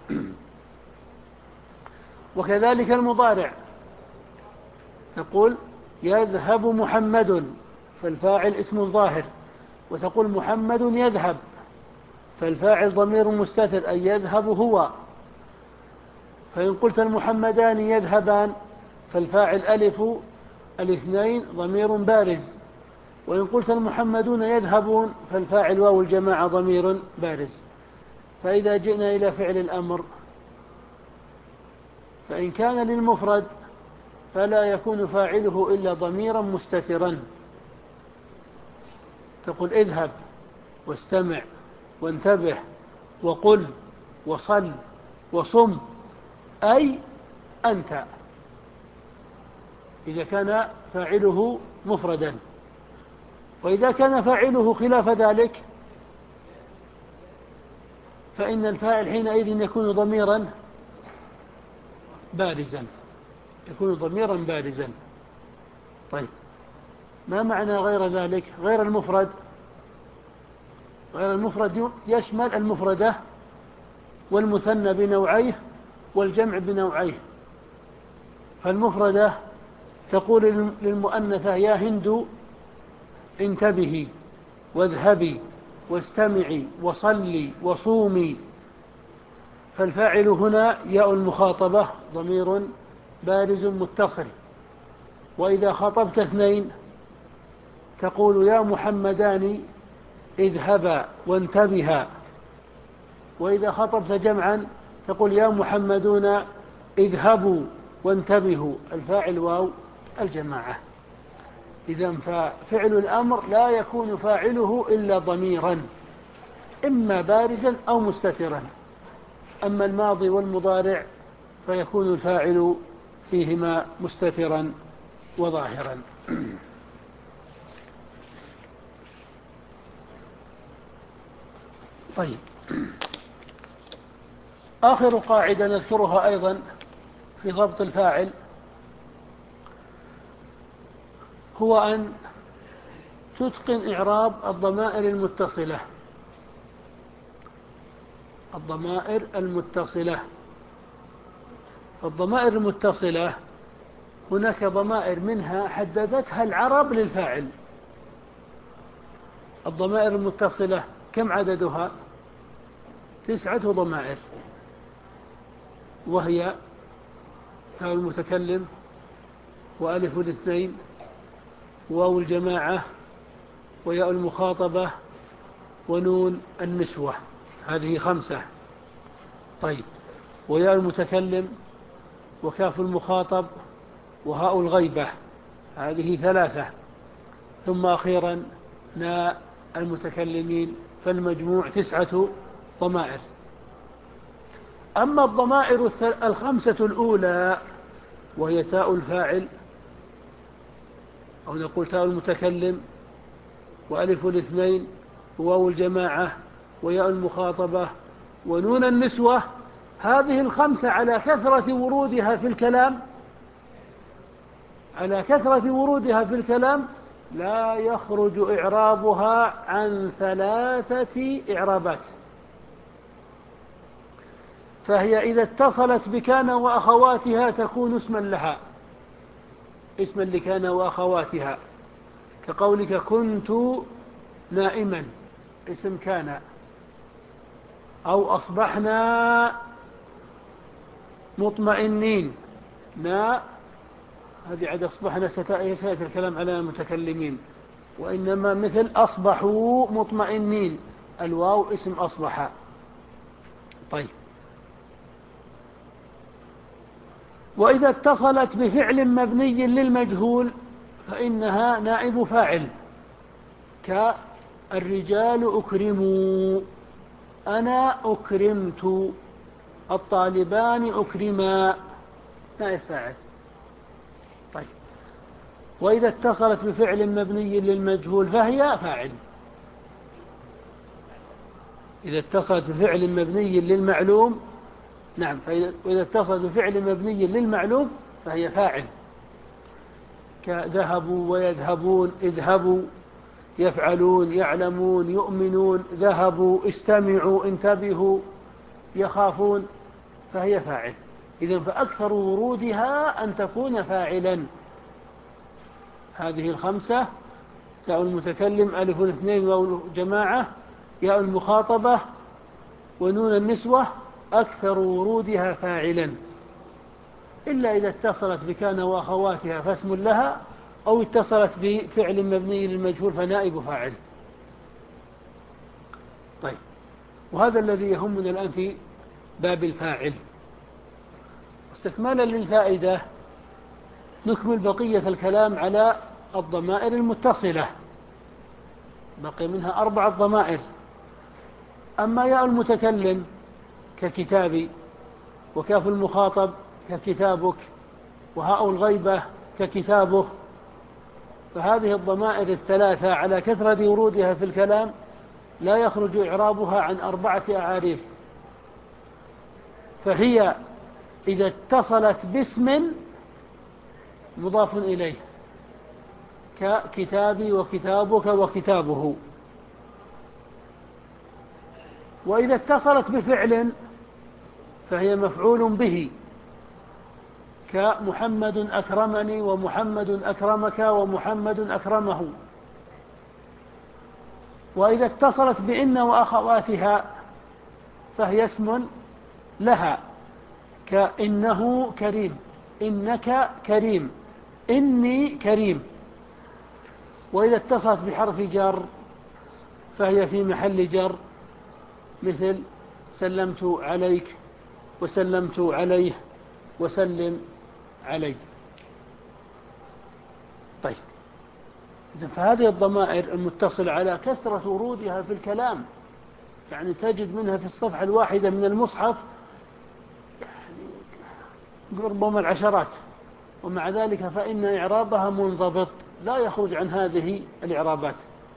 وكذلك المضارع، تقول يذهب محمد فالفاعل اسم ظاهر، وتقول محمد يذهب فالفاعل ضمير مستتر أي يذهب هو. فإن قلت المحمدان يذهبان فالفاعل ألف الاثنين ضمير بارز، وإن قلت المحمدون يذهبون فالفاعل واو الجماعة ضمير بارز. فإذا جئنا إلى فعل الأمر فإن كان للمفرد فلا يكون فاعله إلا ضميرا مستترا، تقول اذهب واستمع وانتبه وقل وصل وصم أي أنت، إذا كان فاعله مفردا. وإذا كان فاعله خلاف ذلك فإن الفاعل حينئذ يكون ضميرا بارزا، يكون ضميرا بارزا. طيب، ما معنى غير ذلك؟ غير المفرد، غير المفرد يشمل المفردة والمثنى بنوعيه والجمع بنوعيه. فالمفردة تقول للمؤنثة يا هند انتبهي واذهبي واستمعي وصلي وصومي، فالفاعل هنا ياء المخاطبة ضمير بارز متصل. وإذا خاطبت اثنين تقول يا محمدان اذهبا وانتبها، وإذا خاطبت جمعا تقول يا محمدون اذهبوا وانتبهوا، الفاعل واو الجماعة. إذن ففعل الأمر لا يكون فاعله إلا ضميرا إما بارزا أو مستترا. أما الماضي والمضارع فيكون الفاعل فيهما مستترا وظاهرا. طيب، آخر قاعدة نذكرها أيضا في ضبط الفاعل هو أن تتقن إعراب الضمائر المتصلة. الضمائر المتصلة الضمائر المتصلة هناك ضمائر منها حددتها العرب للفاعل. الضمائر المتصلة كم عددها؟ تسعة ضمائر، وهي تاء المتكلم وألف الاثنين وواو الجماعة وياء المخاطبة ونون النسوة، هذه خمسة. طيب، وياء المتكلم وكاف المخاطب وهاء الغيبة، هذه ثلاثة. ثم أخيرا ناء المتكلمين، فالمجموع تسعة ضمائر. أما الضمائر الخمسة الأولى وهي تاء الفاعل، أو نقول تاء المتكلم وألف الاثنين وواو الجماعة وياء المخاطبة ونون النسوة، هذه الخمسة على كثرة ورودها في الكلام على كثرة ورودها في الكلام لا يخرج إعرابها عن ثلاثة إعرابات. فهي إذا اتصلت بكان وأخواتها تكون اسما لها، اسما لكان وأخواتها، كقولك كنت نائما اسم كان، أو أصبحنا مطمئنين نا هذه عاد أصبحنا سيأتي الكلام على المتكلمين. وإنما مثل أصبحوا مطمئنين، الواو اسم أصبح. طيب، وإذا اتصلت بفعل مبني للمجهول فإنها نائب فاعل، كالرجال أكرموا، أنا أكرمت، الطالبان أكرما، نائب فاعل. طيب، وإذا اتصلت بفعل مبني للمجهول فهي فاعل. إذا اتصلت بفعل مبني للمعلوم، نعم، وإذا اتصلت بفعل مبني للمعلوم فهي فاعل، كذهبوا ويذهبون، اذهبوا، يفعلون، يعلمون، يؤمنون، ذهبوا، استمعوا، انتبهوا، يخافون، فهي فاعل. إذن فأكثر ورودها أن تكون فاعلا. هذه الخمسة: تاء المتكلم، ألف الاثنين، واو الجماعة، ياء المخاطبة، ونون النسوة، أكثر ورودها فاعلا، إلا إذا اتصلت بكان وأخواتها فاسم لها، أو اتصلت بفعل مبني للمجهول فنائب فاعل. طيب، وهذا الذي يهمنا الآن في باب الفاعل. استكمالا للفائدة نكمل بقية الكلام على الضمائر المتصلة، بقي منها أربعة ضمائر. أما ياء المتكلم ككتابي، وكاف المخاطب ككتابك، وهاء الغيبة ككتابه، فهذه الضمائر الثلاثة على كثرة ورودها في الكلام لا يخرج إعرابها عن أربعة أعاريب. فهي إذا اتصلت باسم مضاف إليه، ككتابي وكتابك وكتابه. وإذا اتصلت بفعل فهي مفعول به، كمحمد أكرمني، ومحمد أكرمك، ومحمد أكرمه. وإذا اتصلت بإن وأخواتها فهي اسم لها، كإنه كريم، إنك كريم، إني كريم. وإذا اتصلت بحرف جر فهي في محل جر، مثل سلمت عليك، وسلمت عليه، وسلم علي. طيب، فهذه الضمائر المتصلة على كثرة ورودها في الكلام، يعني تجد منها في الصفحة الواحدة من المصحف يعني ربما العشرات، ومع ذلك فإن إعرابها منضبط لا يخرج عن هذه الإعرابات.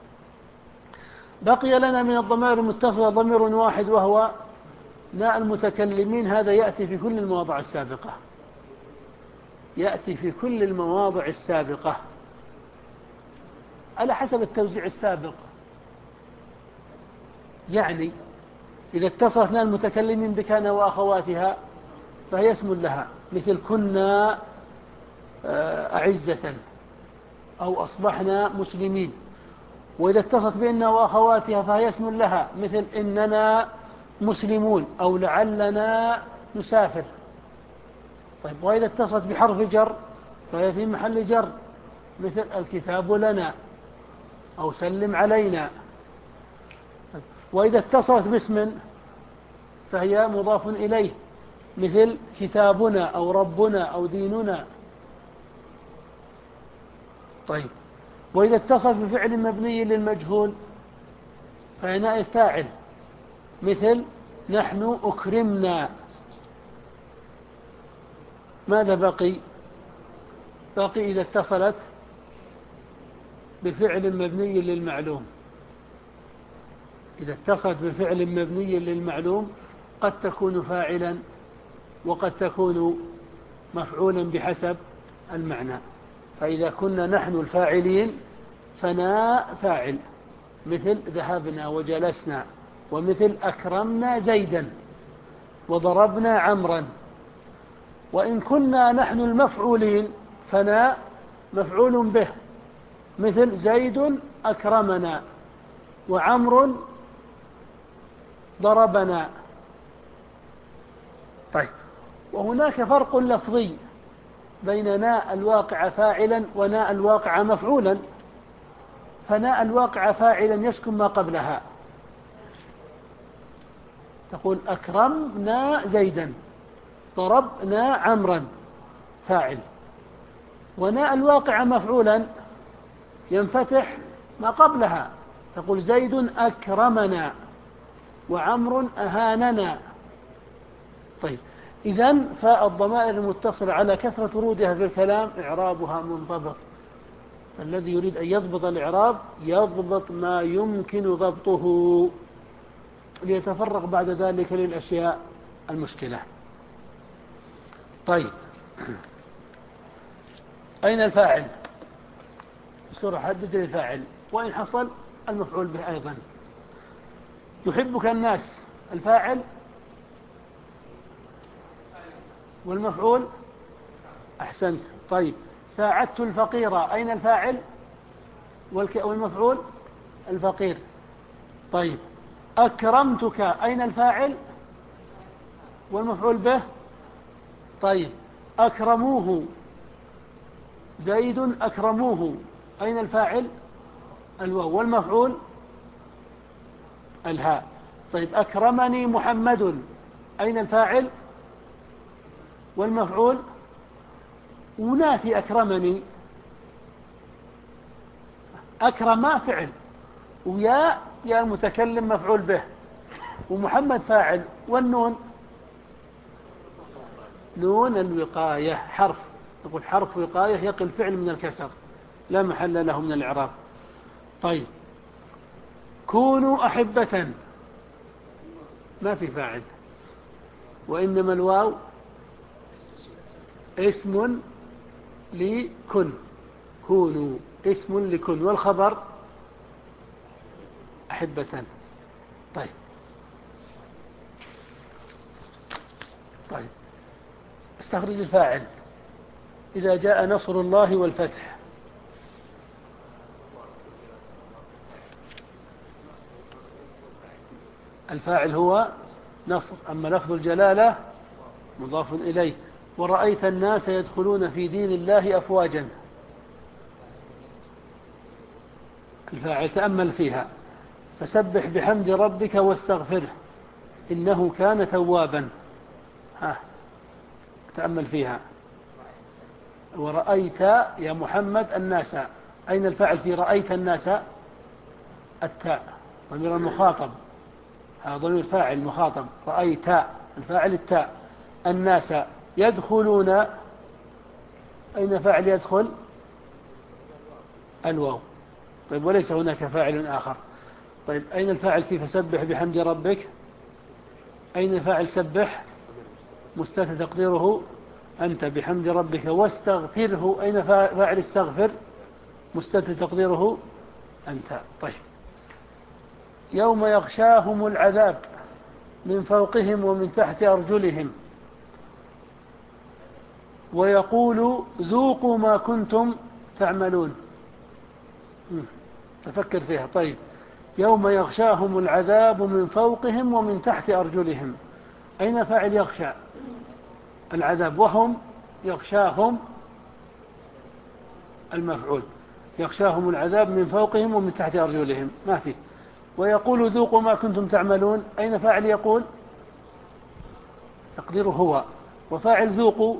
بقي لنا من الضمائر المتصلة ضمير واحد، وهو ناء المتكلمين. هذا يأتي في كل المواضع السابقة، يأتي في كل المواضع السابقة على حسب التوزيع السابق. يعني إذا اتصلت ناء المتكلمين بكان وأخواتها فهي اسم لها، مثل كنا أعزة، أو أصبحنا مسلمين. وإذا اتصلت بإن وأخواتها فهي اسم لها، مثل إننا مسلمون، أو لعلنا نسافر. طيب، وإذا اتصلت بحرف جر فهي في محل جر، مثل الكتاب لنا، أو سلم علينا. وإذا اتصلت باسم فهي مضاف إليه، مثل كتابنا، أو ربنا، أو ديننا. طيب، وإذا اتصلت بفعل مبني للمجهول فهي نائب فاعل، مثل نحن أكرمنا. ماذا بقي؟ بقي إذا اتصلت بفعل مبني للمعلوم. إذا اتصلت بفعل مبني للمعلوم قد تكون فاعلا، وقد تكون مفعولا بحسب المعنى. فإذا كنا نحن الفاعلين فنا فاعل، مثل ذهبنا وجلسنا، ومثل أكرمنا زيدا، وضربنا عمرا. وإن كنا نحن المفعولين فنا مفعول به، مثل زيد أكرمنا، وعمر ضربنا. طيب، وهناك فرق لفظي بين ناء الواقع فاعلا وناء الواقع مفعولا، فناء الواقع فاعلا يسكن ما قبلها، تقول أكرمنا زيدا، ضربنا عمرا، فاعل. وناء الواقع مفعولا ينفتح ما قبلها، تقول زيد أكرمنا وعمر أهاننا. طيب، إذن فالضمائر المتصلة على كثرة ورودها في الكلام إعرابها منضبط، فالذي يريد أن يضبط الإعراب يضبط ما يمكن ضبطه ليتفرغ بعد ذلك للأشياء المشكلة. طيب، أين الفاعل؟ سورة حدد الفاعل، وإن حصل المفعول به أيضا. يحبك الناس، الفاعل والمفعول، أحسنت. طيب، ساعدت الفقير، أين الفاعل والمفعول؟ الفقير. طيب، أكرمتك، أين الفاعل والمفعول به؟ طيب، أكرموه زيد، أكرموه، أين الفاعل؟ الواو، والمفعول الهاء. طيب، أكرمني محمد، أين الفاعل والمفعول؟ ونافي أكرمني، أكرم فعل، ويا يا المتكلم مفعول به، ومحمد فاعل، والنون نون الوقاية، حرف، نقول حرف وقاية يقل فعل من الكسر، لا محل له من الإعراب. طيب، كونوا أحبة، ما في فاعل، وإنما الواو اسم لكن، كونوا اسم لكن، والخبر أحبة. طيب طيب استخرج الفاعل. إذا جاء نصر الله والفتح، الفاعل هو نصر، أما لفظ الجلالة مضاف إليه. ورأيت الناس يدخلون في دين الله أفواجا، الفاعل تأمل فيها، فسبح بحمد ربك واستغفره إنه كان توابا، ها تأمل فيها. ورأيت يا محمد الناس، أين الفاعل في رأيت الناس؟ التاء، ضمير المخاطب، هذا ضمير فاعل مخاطب، رأيت الفاعل التاء، الناس يدخلون، أين فاعل يدخل؟ الواو. طيب، وليس هناك فاعل آخر. طيب، أين الفاعل في فسبح بحمد ربك؟ أين فاعل سبح؟ مستتر تقديره أنت، بحمد ربك واستغفره، أين فاعل استغفر؟ مستتر تقديره أنت. طيب، يوم يغشاهم العذاب من فوقهم ومن تحت أرجلهم ويقول ذوقوا ما كنتم تعملون، تفكر فيها. طيب، يوم يغشاهم العذاب من فوقهم ومن تحت أرجلهم، أين فاعل يغشى؟ العذاب، وهم يغشاهم المفعول، يغشاهم العذاب من فوقهم ومن تحت أرجلهم، ما في. ويقول ذوقوا ما كنتم تعملون، أين فاعل يقول؟ تقديره هو، وفاعل ذوقوا،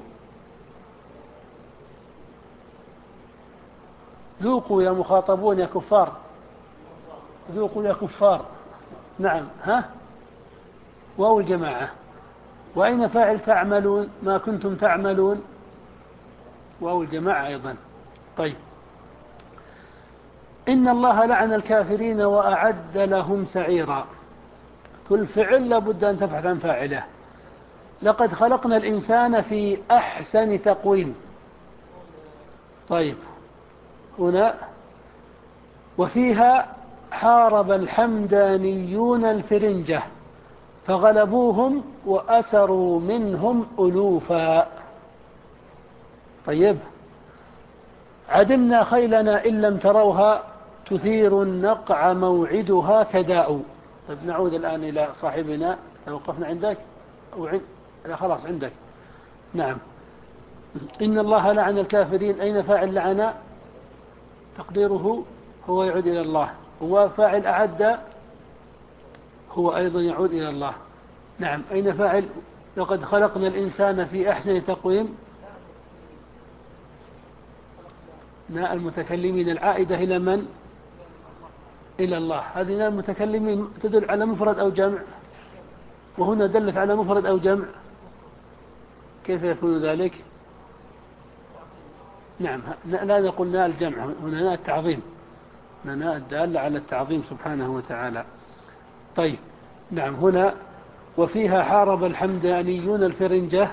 ذوقوا يا مخاطبون يا كفار، ذوقوا يا كفار، نعم، ها واو الجماعة. وأين فاعل تعملون ما كنتم تعملون؟ واو الجماعة أيضا. طيب، إن الله لعن الكافرين وأعد لهم سعيرا، كل فعل لابد أن تبحث عن فاعله. لقد خلقنا الإنسان في أحسن تقويم. طيب، هنا وفيها حارب الحمدانيون الفرنجة فغلبوهم وأسروا منهم ألوفا. طيب، عدمنا خيلنا إن لم تروها تثير النقع موعدها كداء. طيب، نعود الآن إلى صاحبنا، توقفنا عندك أو عند؟ لا خلاص عندك، نعم. إن الله لعن الكافرين. أين فاعل لعن؟ تقديره هو يعود إلى الله، هو فاعل أعد هو أيضا يعود إلى الله. نعم. أين فاعل لقد خلقنا الإنسان في أحسن تقويم؟ ناء المتكلمين العائدة إلى من؟ إلى الله. هذه ناء المتكلمين تدل على مفرد أو جمع؟ وهنا دلت على مفرد أو جمع، كيف يكون ذلك؟ نعم. لا نقول ناء الجمع، هنا ناء التعظيم، ناء الدالة على التعظيم سبحانه وتعالى. طيب. نعم. هنا وفيها حارب الحمدانيون الفرنجة،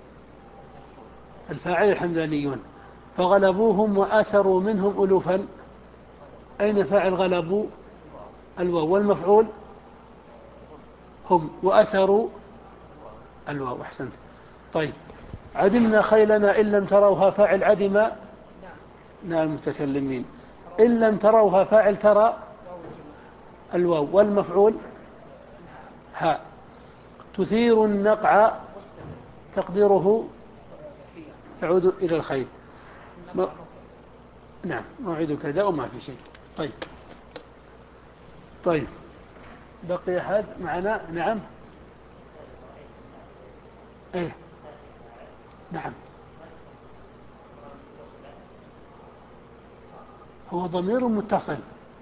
الفاعل الحمدانيون، فغلبوهم وأسروا منهم ألوفا. أين فاعل غلبوا؟ الواو. والمفعول هم، وأسروا الواو. أحسنت. طيب. عدمنا خيلنا إن لم تروها، فاعل عدم ناء المتكلمين. إن لم تروها فاعل ترى الواو. والمفعول هاء. تثير النقع تقديره تعود إلى الخيل. م... نعم. موعد كذا وما في شيء. طيب. طيب. بقي أحد معنا؟ نعم. ايه. نعم. هو ضمير متصل.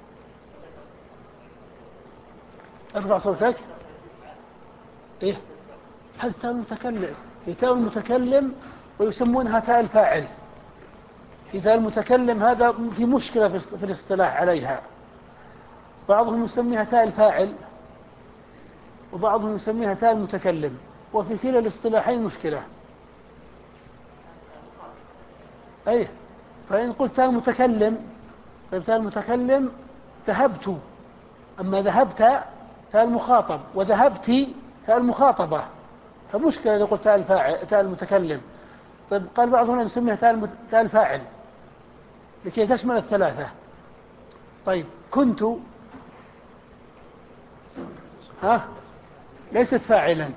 ارفع صوتك. ايه. هذا تاء المتكلم، هي تاء المتكلم ويسمونها تاء الفاعل. في تاء المتكلم هذا في مشكلة في الاصطلاح عليها، بعضهم يسميها تاء الفاعل وبعضهم يسميها تاء المتكلم، وفي كلا الاصطلاحين مشكلة. أيه. فإن قلت تاء المتكلم، طيب تاء المتكلم ذهبت، أما ذهبت تاء المخاطب، وذهبتي تاء المخاطبة، فمشكلة إذا قلت تاء الفاعل تاء المتكلم. طيب قال بعضهم نسميها تاء الفاعل لكي تشمل الثلاثة. طيب. كنت ها ليست فاعلا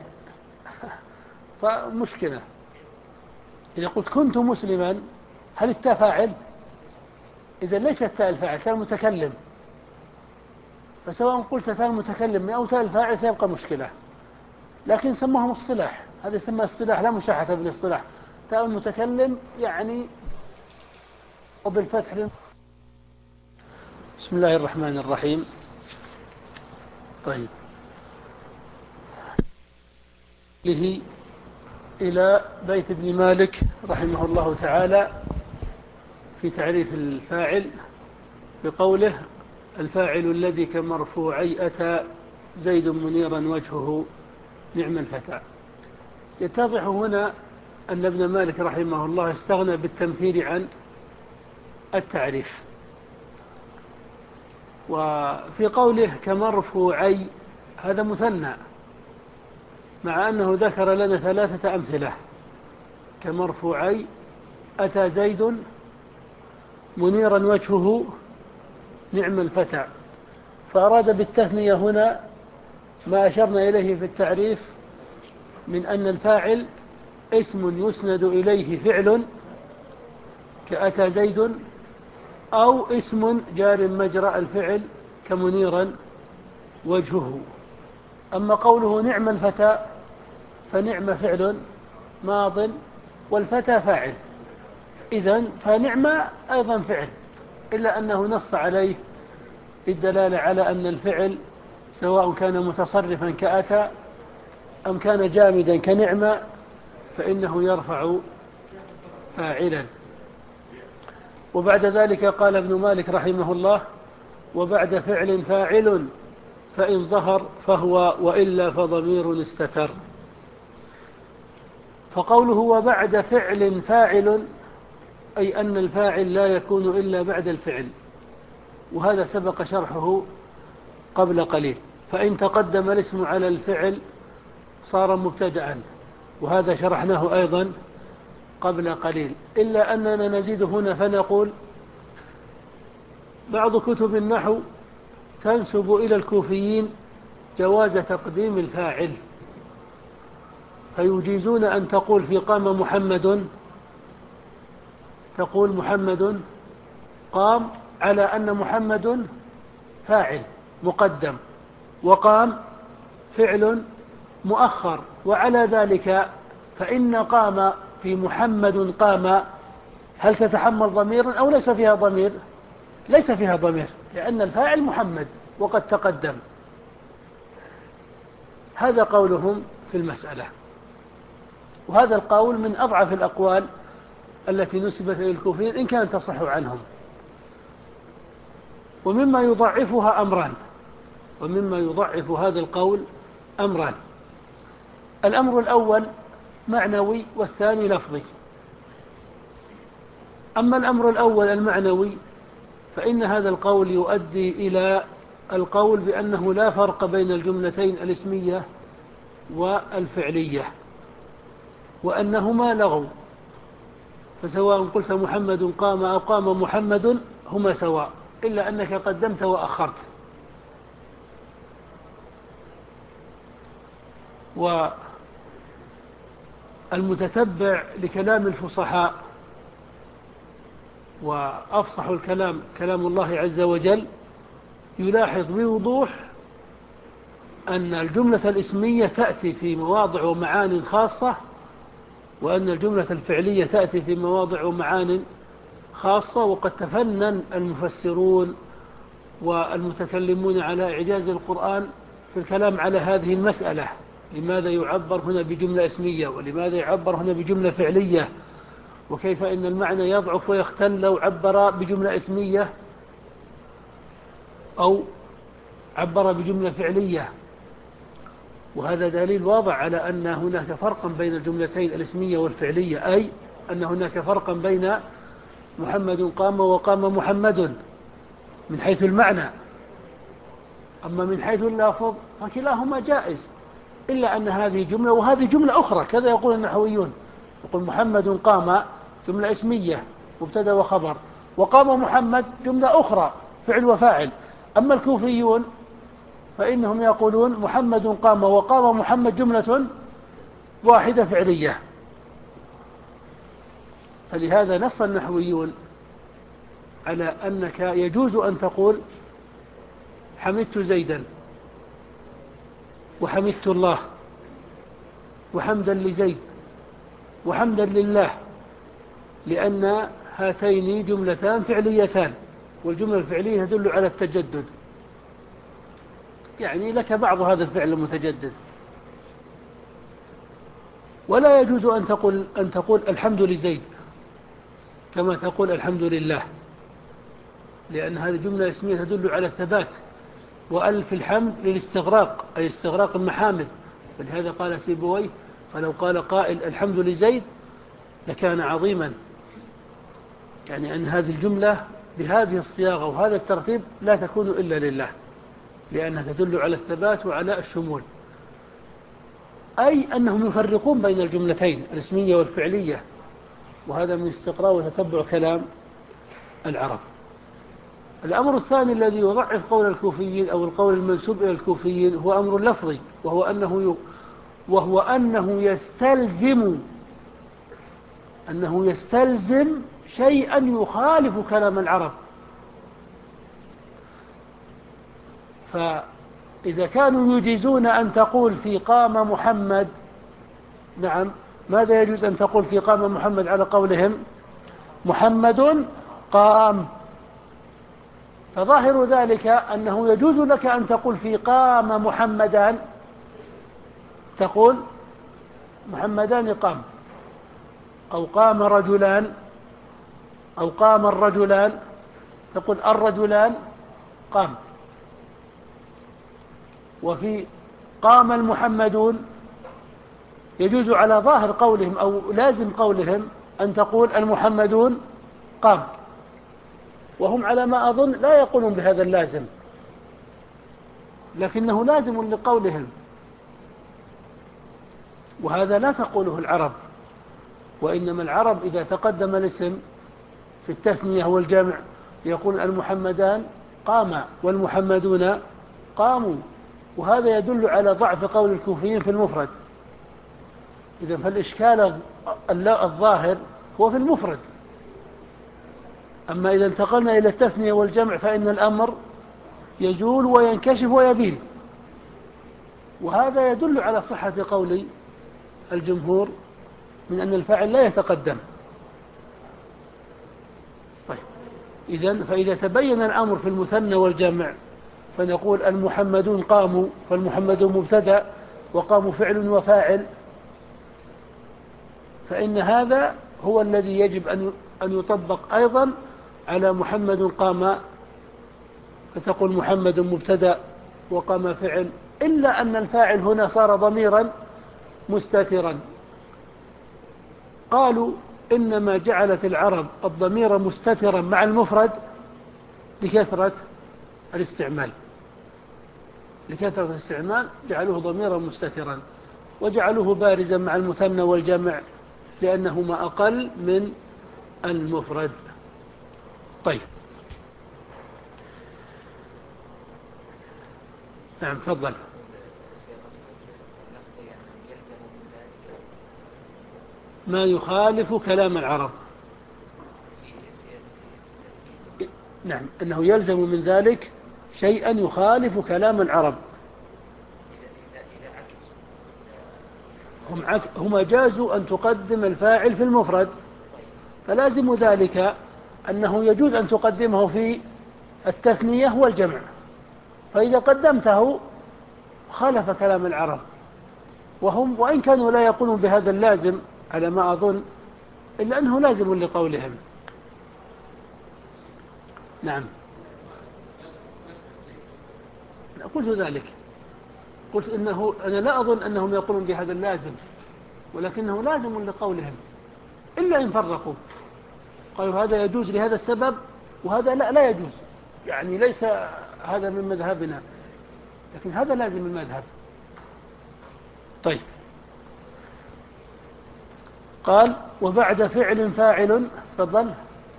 فمشكلة. إذا قلت كنت مسلما، هل التاء فاعل؟ إذا ليست تاء الفاعل، تاء المتكلم. فسواء قلت تاء المتكلم أو تاء الفاعل سيبقى مشكلة، لكن سموهم اصطلاح، هذا يسمى اصطلاح لا مشاحة بالاصطلاح. تاء المتكلم يعني وبالفتح. بسم الله الرحمن الرحيم. طيب. له إلى بيت ابن مالك رحمه الله تعالى في تعريف الفاعل بقوله: الفاعل الذي كمرفوعي أتى زيد منيرا وجهه نعم الفتى. يتضح هنا أن ابن مالك رحمه الله استغنى بالتمثيل عن التعريف. وفي قوله كمرفوعي هذا مثنى، مع أنه ذكر لنا ثلاثة أمثلة: كمرفوعي أتى زيد منيرا وجهه نعم الفتى. فأراد بالتثنية هنا ما أشرنا إليه في التعريف من أن الفاعل اسم يسند إليه فعل كأتى زيد، أو اسم جار مجرى الفعل كمنيرا وجهه. أما قوله نعم الفتى فنعم فعل ماض والفتى فاعل، إذن فنعم أيضا فعل، إلا أنه نص عليه للدلالة على أن الفعل سواء كان متصرفا كأتى أم كان جامدا كنعم فإنه يرفع فاعلا. وبعد ذلك قال ابن مالك رحمه الله: وبعد فعل فاعل فإن ظهر فهو وإلا فضمير استتر. فقوله وبعد فعل فاعل أي أن الفاعل لا يكون إلا بعد الفعل، وهذا سبق شرحه قبل قليل. فإن تقدم الاسم على الفعل صار مبتدأ، وهذا شرحناه أيضا قبل قليل، إلا أننا نزيد هنا فنقول: بعض كتب النحو تنسب إلى الكوفيين جواز تقديم الفاعل، فيجيزون أن تقول في قام محمد تقول محمد قام على أن محمد فاعل مقدم، وقام فعل مؤخر، وعلى ذلك فإن قام في محمد قام هل تتحمل ضميرا أو ليس فيها ضمير؟ ليس فيها ضمير، لأن الفاعل محمد وقد تقدم. هذا قولهم في المسألة، وهذا القول من أضعف الأقوال التي نسبت للكوفيين إن كانت تصح عنهم. ومما يضعفها أمران، ومما يضعف هذا القول أمران: الأمر الأول معنوي والثاني لفظي. أما الأمر الأول المعنوي فإن هذا القول يؤدي إلى القول بأنه لا فرق بين الجملتين الاسمية والفعلية، وأنهما لغو، فسواء قلت محمد قام أو قام محمد هما سواء، إلا أنك قدمت وأخرت. والمتتبع لكلام الفصحاء، وأفصح الكلام كلام الله عز وجل، يلاحظ بوضوح أن الجملة الاسمية تأتي في مواضع ومعان خاصة، وأن الجملة الفعلية تأتي في مواضع ومعان خاصة. وقد تفنن المفسرون والمتكلمون على إعجاز القرآن في الكلام على هذه المسألة: لماذا يعبر هنا بجملة اسمية، ولماذا يعبر هنا بجملة فعلية، وكيف إن المعنى يضعف ويختل لو عبر بجملة اسمية أو عبر بجملة فعلية. وهذا دليل واضح على أن هناك فرقا بين الجملتين الاسمية والفعلية، أي أن هناك فرقا بين محمد قام وقام محمد من حيث المعنى. أما من حيث اللفظ فكلاهما جائز، إلا أن هذه جملة وهذه جملة أخرى، كذا يقول النحويون، يقول محمد قام جملة اسمية مبتدأ وخبر، وقام محمد جملة أخرى فعل وفاعل. أما الكوفيون فإنهم يقولون محمد قام وقام محمد جملة واحدة فعلية. فلهذا نص النحويون على أنك يجوز أن تقول حمدت زيدا وحمدت الله وحمدا لزيد وحمدا لله، لأن هاتين جملتان فعليتان، والجملة الفعلية تدل على التجدد، يعني لك بعض هذا الفعل المتجدد. ولا يجوز أن تقول, أن تقول الحمد لزيد كما تقول الحمد لله، لأن هذه جملة اسمية تدل على الثبات، وألف الحمد للاستغراق أي استغراق المحامد. فلهذا قال سيبويه: فلو قال قائل الحمد لزيد لكان عظيما، يعني أن هذه الجملة بهذه الصياغة وهذا الترتيب لا تكون إلا لله، لأنها تدل على الثبات وعلى الشمول، أي أنهم يفرقون بين الجملتين الاسمية والفعلية. وهذا من استقراء وتتبع كلام العرب. الأمر الثاني الذي يضعف قول الكوفيين أو القول المنسوب إلى الكوفيين هو أمر لفظي، وهو أنه وهو أنه يستلزم أنه يستلزم شيئا يخالف كلام العرب. فإذا كانوا يجيزون أن تقول في قام محمد، نعم، ماذا يجوز أن تقول في قام محمد على قولهم؟ محمد قام. فظاهر ذلك أنه يجوز لك أن تقول في قام محمدان، تقول محمدان قام، أو قام رجلان، أو قام الرجلان، تقول الرجلان قام. وفي قام المحمدون يجوز على ظاهر قولهم أو لازم قولهم أن تقول المحمدون قام، وهم على ما أظن لا يقولون بهذا اللازم، لكنه لازم لقولهم، وهذا لا تقوله العرب. وإنما العرب إذا تقدم الاسم في التثنية والجمع يقول المحمدان قاما والمحمدون قاموا، وهذا يدل على ضعف قول الكوفيين في المفرد. إذن فالإشكال الظاهر هو في المفرد، أما إذا انتقلنا إلى التثنية والجمع فإن الأمر يجول وينكشف ويبين، وهذا يدل على صحة قول الجمهور من أن الفاعل لا يتقدم. طيب إذن فإذا تبين الأمر في المثنى والجمع فنقول المحمدون قاموا، فالمحمدون مبتدأ وقاموا فعل وفاعل، فإن هذا هو الذي يجب أن يطبق أيضا على محمد قام، فتقول محمد مبتدأ وقام فعل، إلا أن الفاعل هنا صار ضميرا مستترا. قالوا إنما جعلت العرب الضمير مستترا مع المفرد لكثرة الاستعمال، لكثرة الاستعمال جعلوه ضميرا مستترا، وجعلوه بارزا مع المثنى والجمع لأنهما أقل من المفرد. طيب نعم تفضل. ما يخالف كلام العرب، نعم أنه يلزم من ذلك شيئا يخالف كلام العرب. هم, هم جازوا أن تقدم الفاعل في المفرد، فلازم ذلك أنه يجوز أن تقدمه في التثنية والجمع، فإذا قدمته خالف كلام العرب، وهم وإن كانوا لا يقولون بهذا اللازم على ما أظن، إلا أنه لازم لقولهم. نعم قلت ذلك، قلت إنه أنا لا أظن أنهم يقولون بهذا اللازم، ولكنه لازم لقولهم، إلا إن فرقوا قالوا هذا يجوز لهذا السبب وهذا لا لا يجوز، يعني ليس هذا من مذهبنا، لكن هذا لازم المذهب. طيب قال وبعد فعل فاعل، تفضل.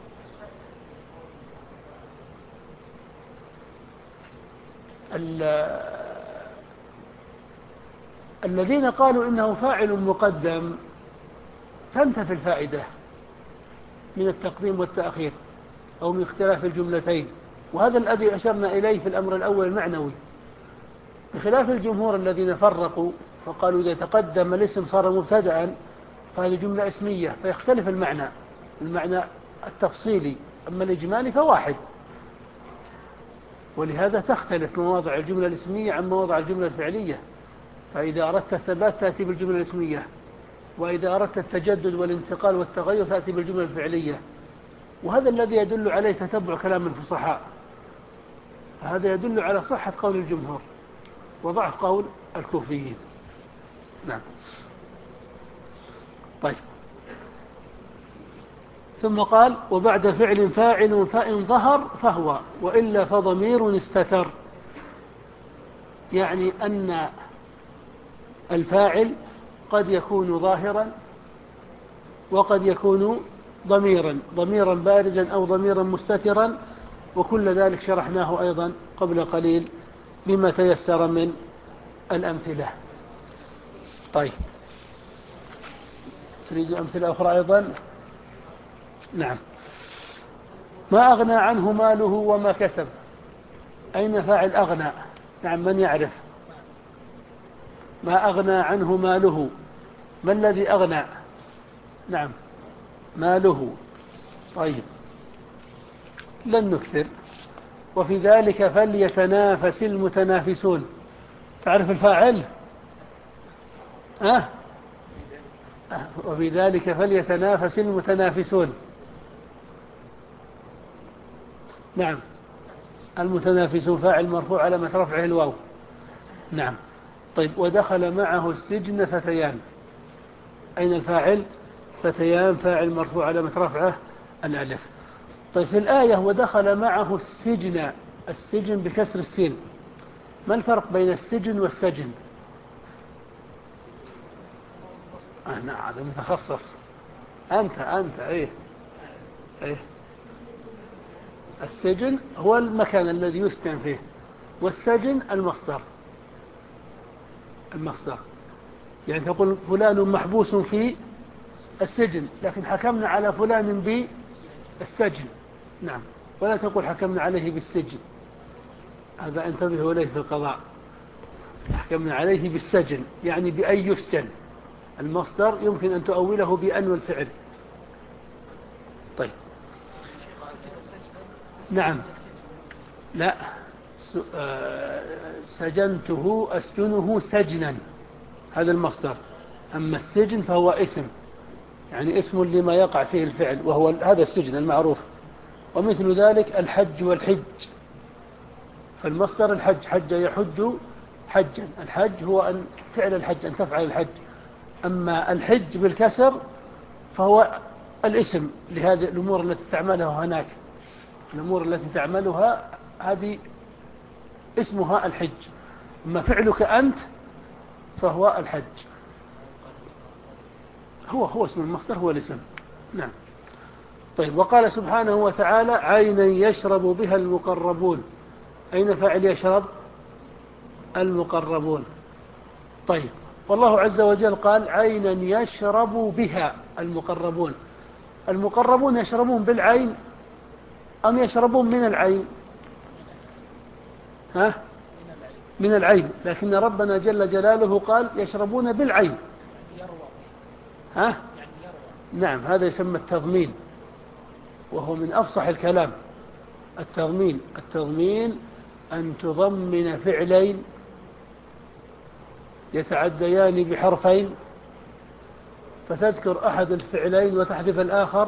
الذين قالوا إنه فاعل مقدم تنتفي الفائدة من التقديم والتأخير أو من اختلاف الجملتين، وهذا الذي أشرنا إليه في الأمر الأول المعنوي، بخلاف الجمهور الذين فرقوا فقالوا إذا تقدم الاسم صار مبتدأ فهذه جملة اسمية فيختلف المعنى، المعنى التفصيلي، أما الإجمالي فواحد، ولهذا تختلف مواضع الجملة الاسمية عن مواضع الجملة الفعلية. فإذا أردت الثبات تأتي بالجملة الاسمية، وإذا أردت التجدد والانتقال والتغير تأتي بالجملة الفعلية، وهذا الذي يدل عليه تتبع كلام الفصحاء، فهذا يدل على صحة قول الجمهور وضعف قول الكوفيين. نعم. طيب ثم قال وبعد فعل فاعل فإن ظهر فهو وإلا فضمير استتر، يعني أن الفاعل قد يكون ظاهرا وقد يكون ضميرا، ضميرا بارزا أو ضميرا مستترا، وكل ذلك شرحناه أيضا قبل قليل بما تيسر من الأمثلة. طيب تريد أمثلة أخرى أيضا؟ نعم. ما أغنى عنه ماله وما كسب، أين فاعل أغنى؟ نعم من يعرف؟ ما أغنى عنه ماله، ما الذي أغنى؟ نعم ماله. طيب لن نكثر. وفي ذلك فليتنافس المتنافسون، تعرف الفاعل؟ أه؟ أه. وفي ذلك فليتنافس المتنافسون. نعم المتنافسون فاعل مرفوع علامة رفعه الواو. نعم. طيب ودخل معه السجن فتيان، أين الفاعل؟ فتيان فاعل مرفوع علامة رفعه الألف. طيب في الآية ودخل معه السجن، السجن بكسر السين، ما الفرق بين السجن والسجن؟ آه نعم هذا متخصص، أنت أنت إيه إيه. السجن هو المكان الذي يسكن فيه، والسجن المصدر، المصدر يعني تقول فلان محبوس في السجن، لكن حكمنا على فلان بالسجن نعم. ولا تقول حكمنا عليه بالسجن، هذا انتبهوا إليه في القضاء. حكمنا عليه بالسجن يعني بأن يسجن، المصدر يمكن أن تؤوله بأن والفعل. طيب نعم. لا، سجنته أسجنه سجنا، هذا المصدر. أما السجن فهو اسم، يعني اسم لما يقع فيه الفعل، وهو هذا السجن المعروف. ومثل ذلك الحج والحج، فالمصدر الحج، حج يحج حجا، الحج هو أن فعل الحج، أن تفعل الحج. أما الحج بالكسر فهو الاسم لهذه الأمور التي تعملها هناك، الأمور التي تعملها هذه اسمها الحج. أما فعلك أنت فهو الحج، هو هو اسم المصدر، هو الاسم. نعم. طيب، وقال سبحانه وتعالى عينا يشرب بها المقربون. أين فاعل يشرب؟ المقربون. طيب، والله عز وجل قال عينا يشرب بها المقربون. المقربون يشربون بالعين أم يشربون من العين؟ ها؟ من العين، لكن ربنا جل جلاله قال يشربون بالعين. ها؟ نعم، هذا يسمى التضمين، وهو من أفصح الكلام. التضمين التضمين أن تضمن فعلين يتعديان بحرفين، فتذكر أحد الفعلين وتحذف الآخر،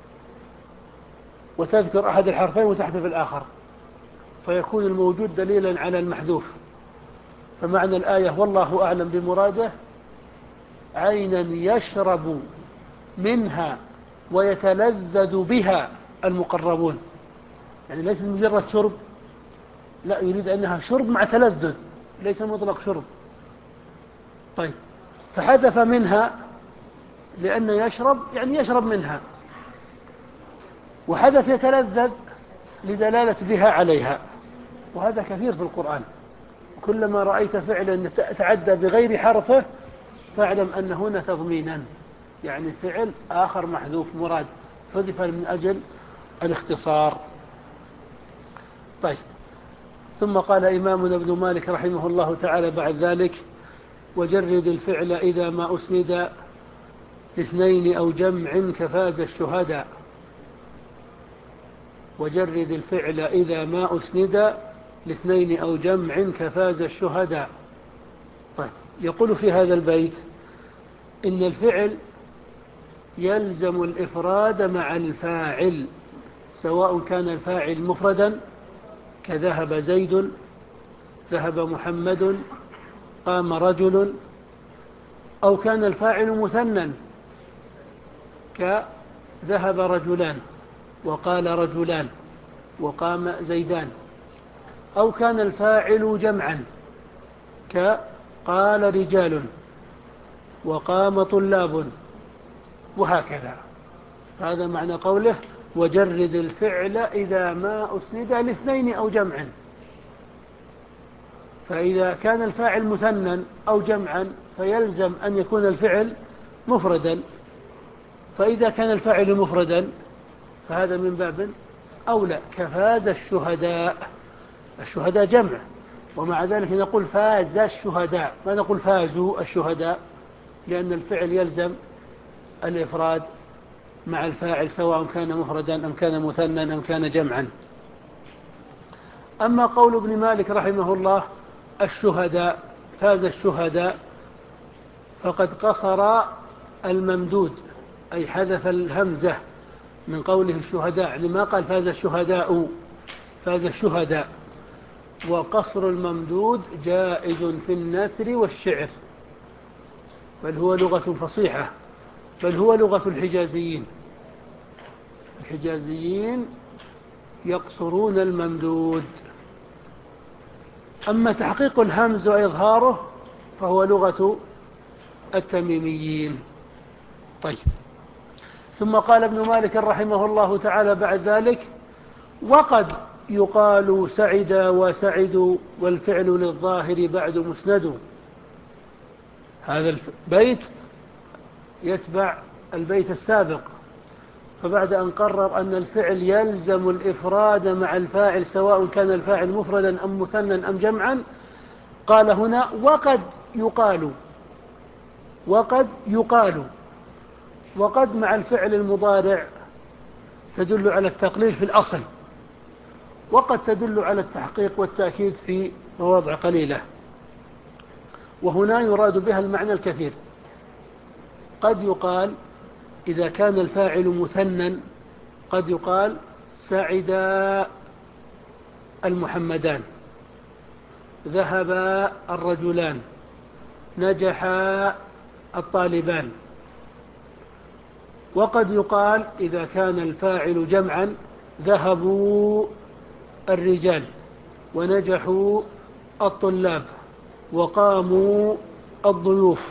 وتذكر أحد الحرفين وتحذف الآخر، فيكون الموجود دليلا على المحذوف. فمعنى الآية والله أعلم بمراده عينا يشرب منها ويتلذذ بها المقربون، يعني ليس مجرد شرب، لا، يريد أنها شرب مع تلذذ، ليس مطلق شرب. طيب، فحذف منها لأن يشرب يعني يشرب منها، وحذف يتلذذ لدلالة بها عليها. وهذا كثير في القرآن، كلما رأيت فعلا تعدى بغير حرفه فاعلم أن هنا تضمينا، يعني فعل آخر محذوف مراد، حذف من أجل الاختصار. طيب، ثم قال إمامنا ابن مالك رحمه الله تعالى بعد ذلك وجرد الفعل إذا ما أسند لاثنين أو جمع كفاز الشهداء. وجرد الفعل إذا ما أسند لاثنين أو جمع كفاز الشهداء. طيب، يقول في هذا البيت إن الفعل يلزم الإفراد مع الفاعل، سواء كان الفاعل مفردا كذهب زيد، ذهب محمد، قام رجل، أو كان الفاعل مثنى كذهب رجلان وقال رجلان وقام زيدان، أو كان الفاعل جمعا كقال رجال وقام طلاب، وهكذا. هذا معنى قوله وجرد الفعل إذا ما أسند لاثنين أو جمع. فإذا كان الفاعل مثنى أو جمعا فيلزم أن يكون الفعل مفردا، فإذا كان الفاعل مفردا فهذا من باب أولى كفاز الشهداء. الشهداء جمع، ومع ذلك نقول فاز الشهداء، ما نقول فازوا الشهداء، لأن الفعل يلزم الإفراد مع الفاعل سواء كان مفردا أم كان مثنى أم كان جمعا. أما قول ابن مالك رحمه الله الشهداء، فاز الشهداء، فقد قصر الممدود، أي حذف الهمزة من قوله الشهداء، يعني ما قال فاز الشهداء، فاز الشهداء. وقصر الممدود جائز في النثر والشعر، بل هو لغة فصيحة، بل هو لغة الحجازيين. الحجازيين يقصرون الممدود. أما تحقيق الهمز وإظهاره فهو لغة التميميين. طيب، ثم قال ابن مالك رحمه الله تعالى بعد ذلك وقد يقال سعد وسعد والفعل للظاهر بعد مسند. هذا البيت يتبع البيت السابق، فبعد أن قرر أن الفعل يلزم الإفراد مع الفاعل سواء كان الفاعل مفردا أم مثنى أم جمعا، قال هنا وقد يقال. وقد يقال وقد مع الفعل المضارع تدل على التقليل في الأصل، وقد تدل على التحقيق والتأكيد في مواضع قليلة، وهنا يراد بها المعنى الكثير. قد يقال إذا كان الفاعل مثنى، قد يقال سعد المحمدان، ذهب الرجلان، نجح الطالبان. وقد يقال إذا كان الفاعل جمعا ذهبوا الرجال، ونجحوا الطلاب، وقاموا الضيوف.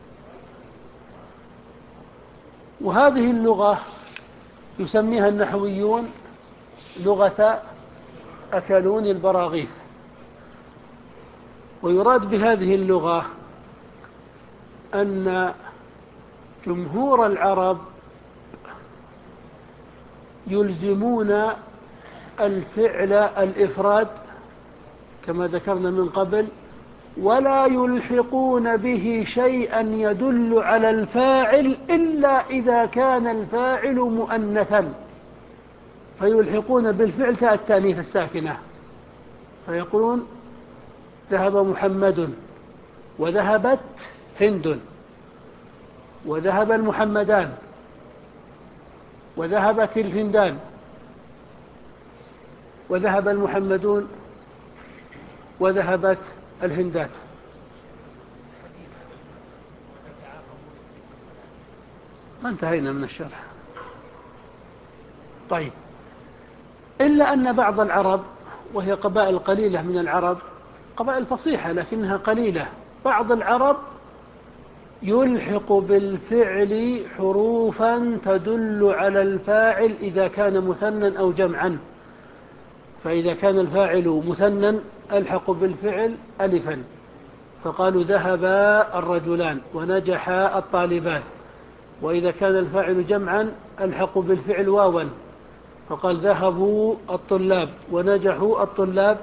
وهذه اللغة يسميها النحويون لغة أكلون البراغيث. ويراد بهذه اللغة أن جمهور العرب يلزمون الفعل الإفراد كما ذكرنا من قبل، ولا يلحقون به شيئا يدل على الفاعل إلا إذا كان الفاعل مؤنثا، فيلحقون بالفعل تاء التانيث الساكنة، فيقولون ذهب محمد، وذهبت هند، وذهب المحمدان، وذهبت الهندان، وذهب المحمدون، وذهبت الهندات. ما انتهينا من الشرح. طيب، إلا أن بعض العرب، وهي قبائل قليلة من العرب، قبائل فصيحة لكنها قليلة، بعض العرب يلحق بالفعل حروفا تدل على الفاعل إذا كان مثنى أو جمعا. فإذا كان الفاعل مثنى ألحق بالفعل ألفا، فقالوا ذهب الرجلان ونجح الطالبان. وإذا كان الفاعل جمعا ألحق بالفعل واوا، فقال ذهبوا الطلاب ونجحوا الطلاب.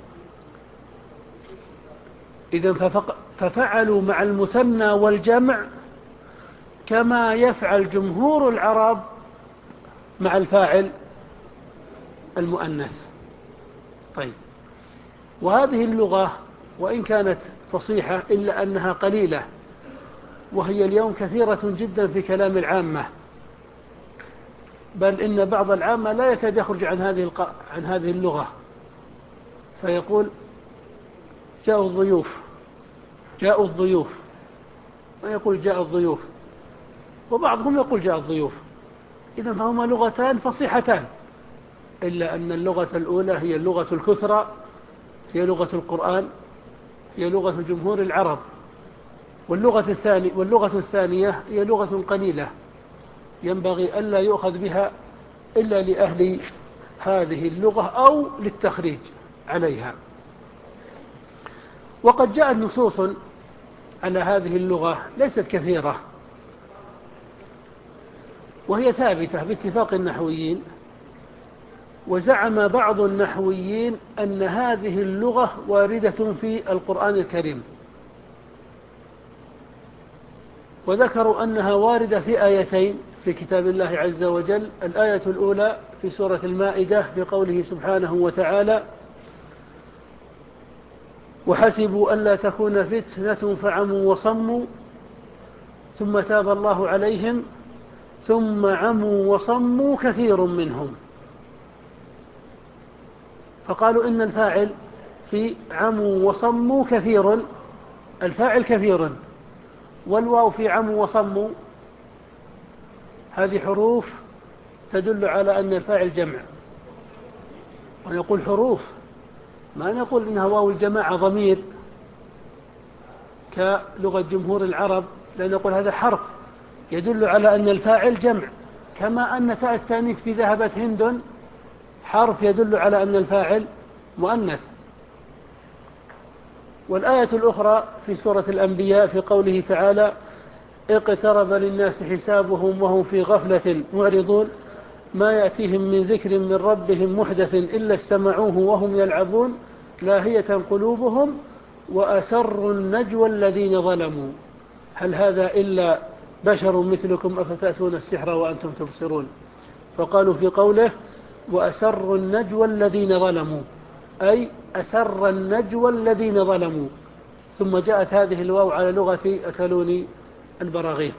إذن ففعلوا مع المثنى والجمع كما يفعل جمهور العرب مع الفاعل المؤنث. طيب، وهذه اللغة وإن كانت فصيحة إلا أنها قليلة، وهي اليوم كثيرة جدا في كلام العامة، بل إن بعض العامة لا يكاد يخرج عن هذه الق... عن هذه اللغة، فيقول جاءوا الضيوف، جاءوا الضيوف، ويقول جاء الضيوف، وبعضهم يقول جاء الضيوف. إذن فهما لغتان فصيحتان، إلا أن اللغة الأولى هي اللغة الكثرى، هي لغة القرآن، هي لغة جمهور العرب، واللغة الثانية واللغة الثانية هي لغة قليلة ينبغي ألا يؤخذ بها إلا لأهل هذه اللغة أو للتخريج عليها. وقد جاءت نصوص على هذه اللغة ليست كثيرة، وهي ثابتة باتفاق النحويين. وزعم بعض النحويين أن هذه اللغة واردة في القرآن الكريم، وذكروا أنها واردة في آيتين في كتاب الله عز وجل. الآية الأولى في سورة المائدة في قوله سبحانه وتعالى: وحسبوا ألا تكون فتنة فعموا وصموا ثم تاب الله عليهم ثم عموا وصموا كثير منهم. فقالوا إن الفاعل في عموا وصموا كثير، الفاعل كثير، والواو في عموا وصموا هذه حروف تدل على أن الفاعل جمع. ونقول حروف، ما نقول إنها واو الجماعة ضمير كلغة جمهور العرب، لأن نقول هذا حرف يدل على أن الفاعل جمع، كما أن تاء التانيث في ذهبت هند حرف يدل على أن الفاعل مؤنث. والآية الأخرى في سورة الأنبياء في قوله تعالى: اقترب للناس حسابهم وهم في غفلة معرضون ما يأتيهم من ذكر من ربهم محدث إلا استمعوه وهم يلعبون لاهية قلوبهم وأسروا النجوى الذين ظلموا هل هذا إلا بشر مثلكم أفتأتون السحر وأنتم تبصرون. فقالوا في قوله وأسروا النجوى الذين ظلموا أي أسر النجوى الذين ظلموا، ثم جاءت هذه الواو على لغة أكلوني البراغيث.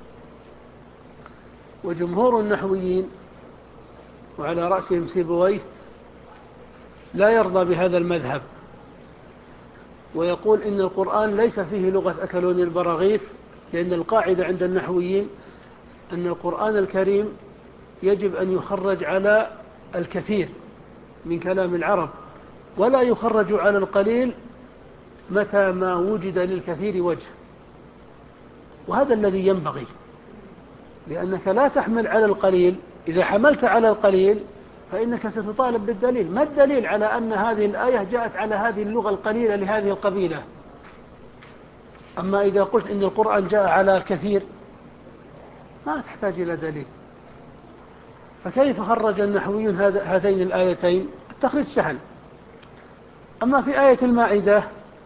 وجمهور النحويين وعلى رأسهم سيبويه لا يرضى بهذا المذهب، ويقول إن القرآن ليس فيه لغة أكلوني البراغيث، لأن القاعدة عند النحويين أن القرآن الكريم يجب أن يخرج على الكثير من كلام العرب ولا يخرج على القليل متى ما وجد للكثير وجه، وهذا الذي ينبغي، لأنك لا تحمل على القليل. إذا حملت على القليل فإنك ستطالب بالدليل. ما الدليل على أن هذه الآية جاءت على هذه اللغة القليلة لهذه القبيلة؟ أما إذا قلت إن القرآن جاء على الكثير ما تحتاج إلى دليل. فكيف خرج النحويون هذين الآيتين؟ التخريج سهل. أما في آية المائدة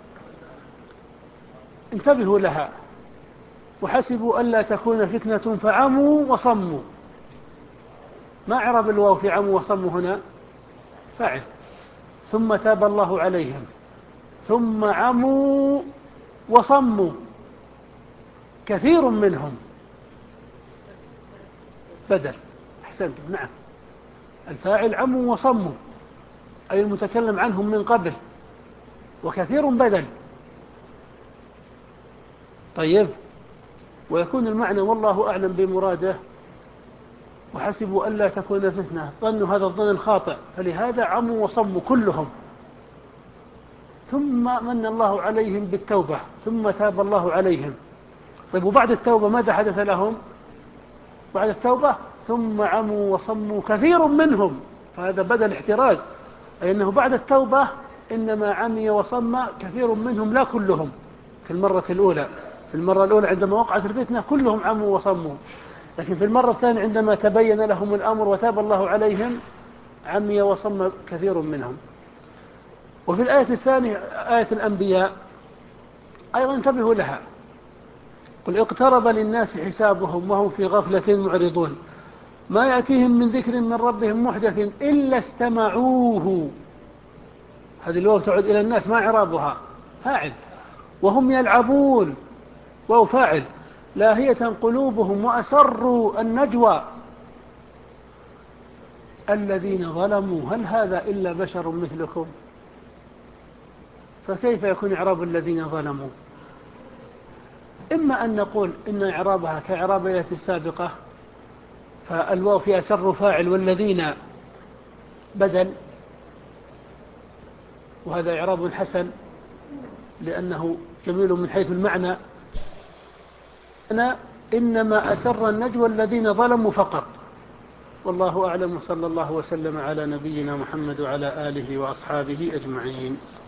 انتبهوا لها وحسبوا ألا تكون فتنة فعموا وصموا. ما إعراب الواو في عموا وصموا هنا؟ فاعل. ثم تاب الله عليهم ثم عموا وصموا كثير منهم بدل. أحسنتم، نعم، الفاعل عموا وصموا أي المتكلم عنهم من قبل، وكثير بدل. طيب، ويكون المعنى والله أعلم بمراده وحسبوا ألا تكون فتنة، ظنوا هذا الظن الخاطئ، فلهذا عموا وصموا كلهم. ثم من الله عليهم بالتوبة ثم تاب الله عليهم. طيب، وبعد التوبة ماذا حدث لهم؟ بعد التوبة ثم عموا وصموا كثير منهم، فهذا بدل احتراز، أي أنه بعد التوبة إنما عمي وصم كثير منهم لا كلهم كالمرة الأولى. في المرة الأولى عندما وقعت الفتنة كلهم عموا وصموا، لكن في المرة الثانية عندما تبين لهم الأمر وتاب الله عليهم عمي وصم كثير منهم. وفي الآية الثانية آية الأنبياء أيضا انتبهوا لها، قل اقترب للناس حسابهم وهم في غفلة معرضون ما يأتيهم من ذكر من ربهم محدث إلا استمعوه. هذه الواو تعود إلى الناس، ما إعرابها؟ فاعل. وهم يلعبون واو فاعل. لاهية قلوبهم وأسروا النجوى الذين ظلموا هل هذا إلا بشر مثلكم؟ فكيف يكون إعراب الذين ظلموا؟ إما أن نقول إن إعرابها كإعراب الآية السابقة، فالواو في أسر فاعل والذين بدل، وهذا إعراب حسن لأنه جميل من حيث المعنى. أنا إنما أسر النجوى الذين ظلموا فقط. والله أعلم، صلى الله وسلم على نبينا محمد وعلى آله وأصحابه أجمعين.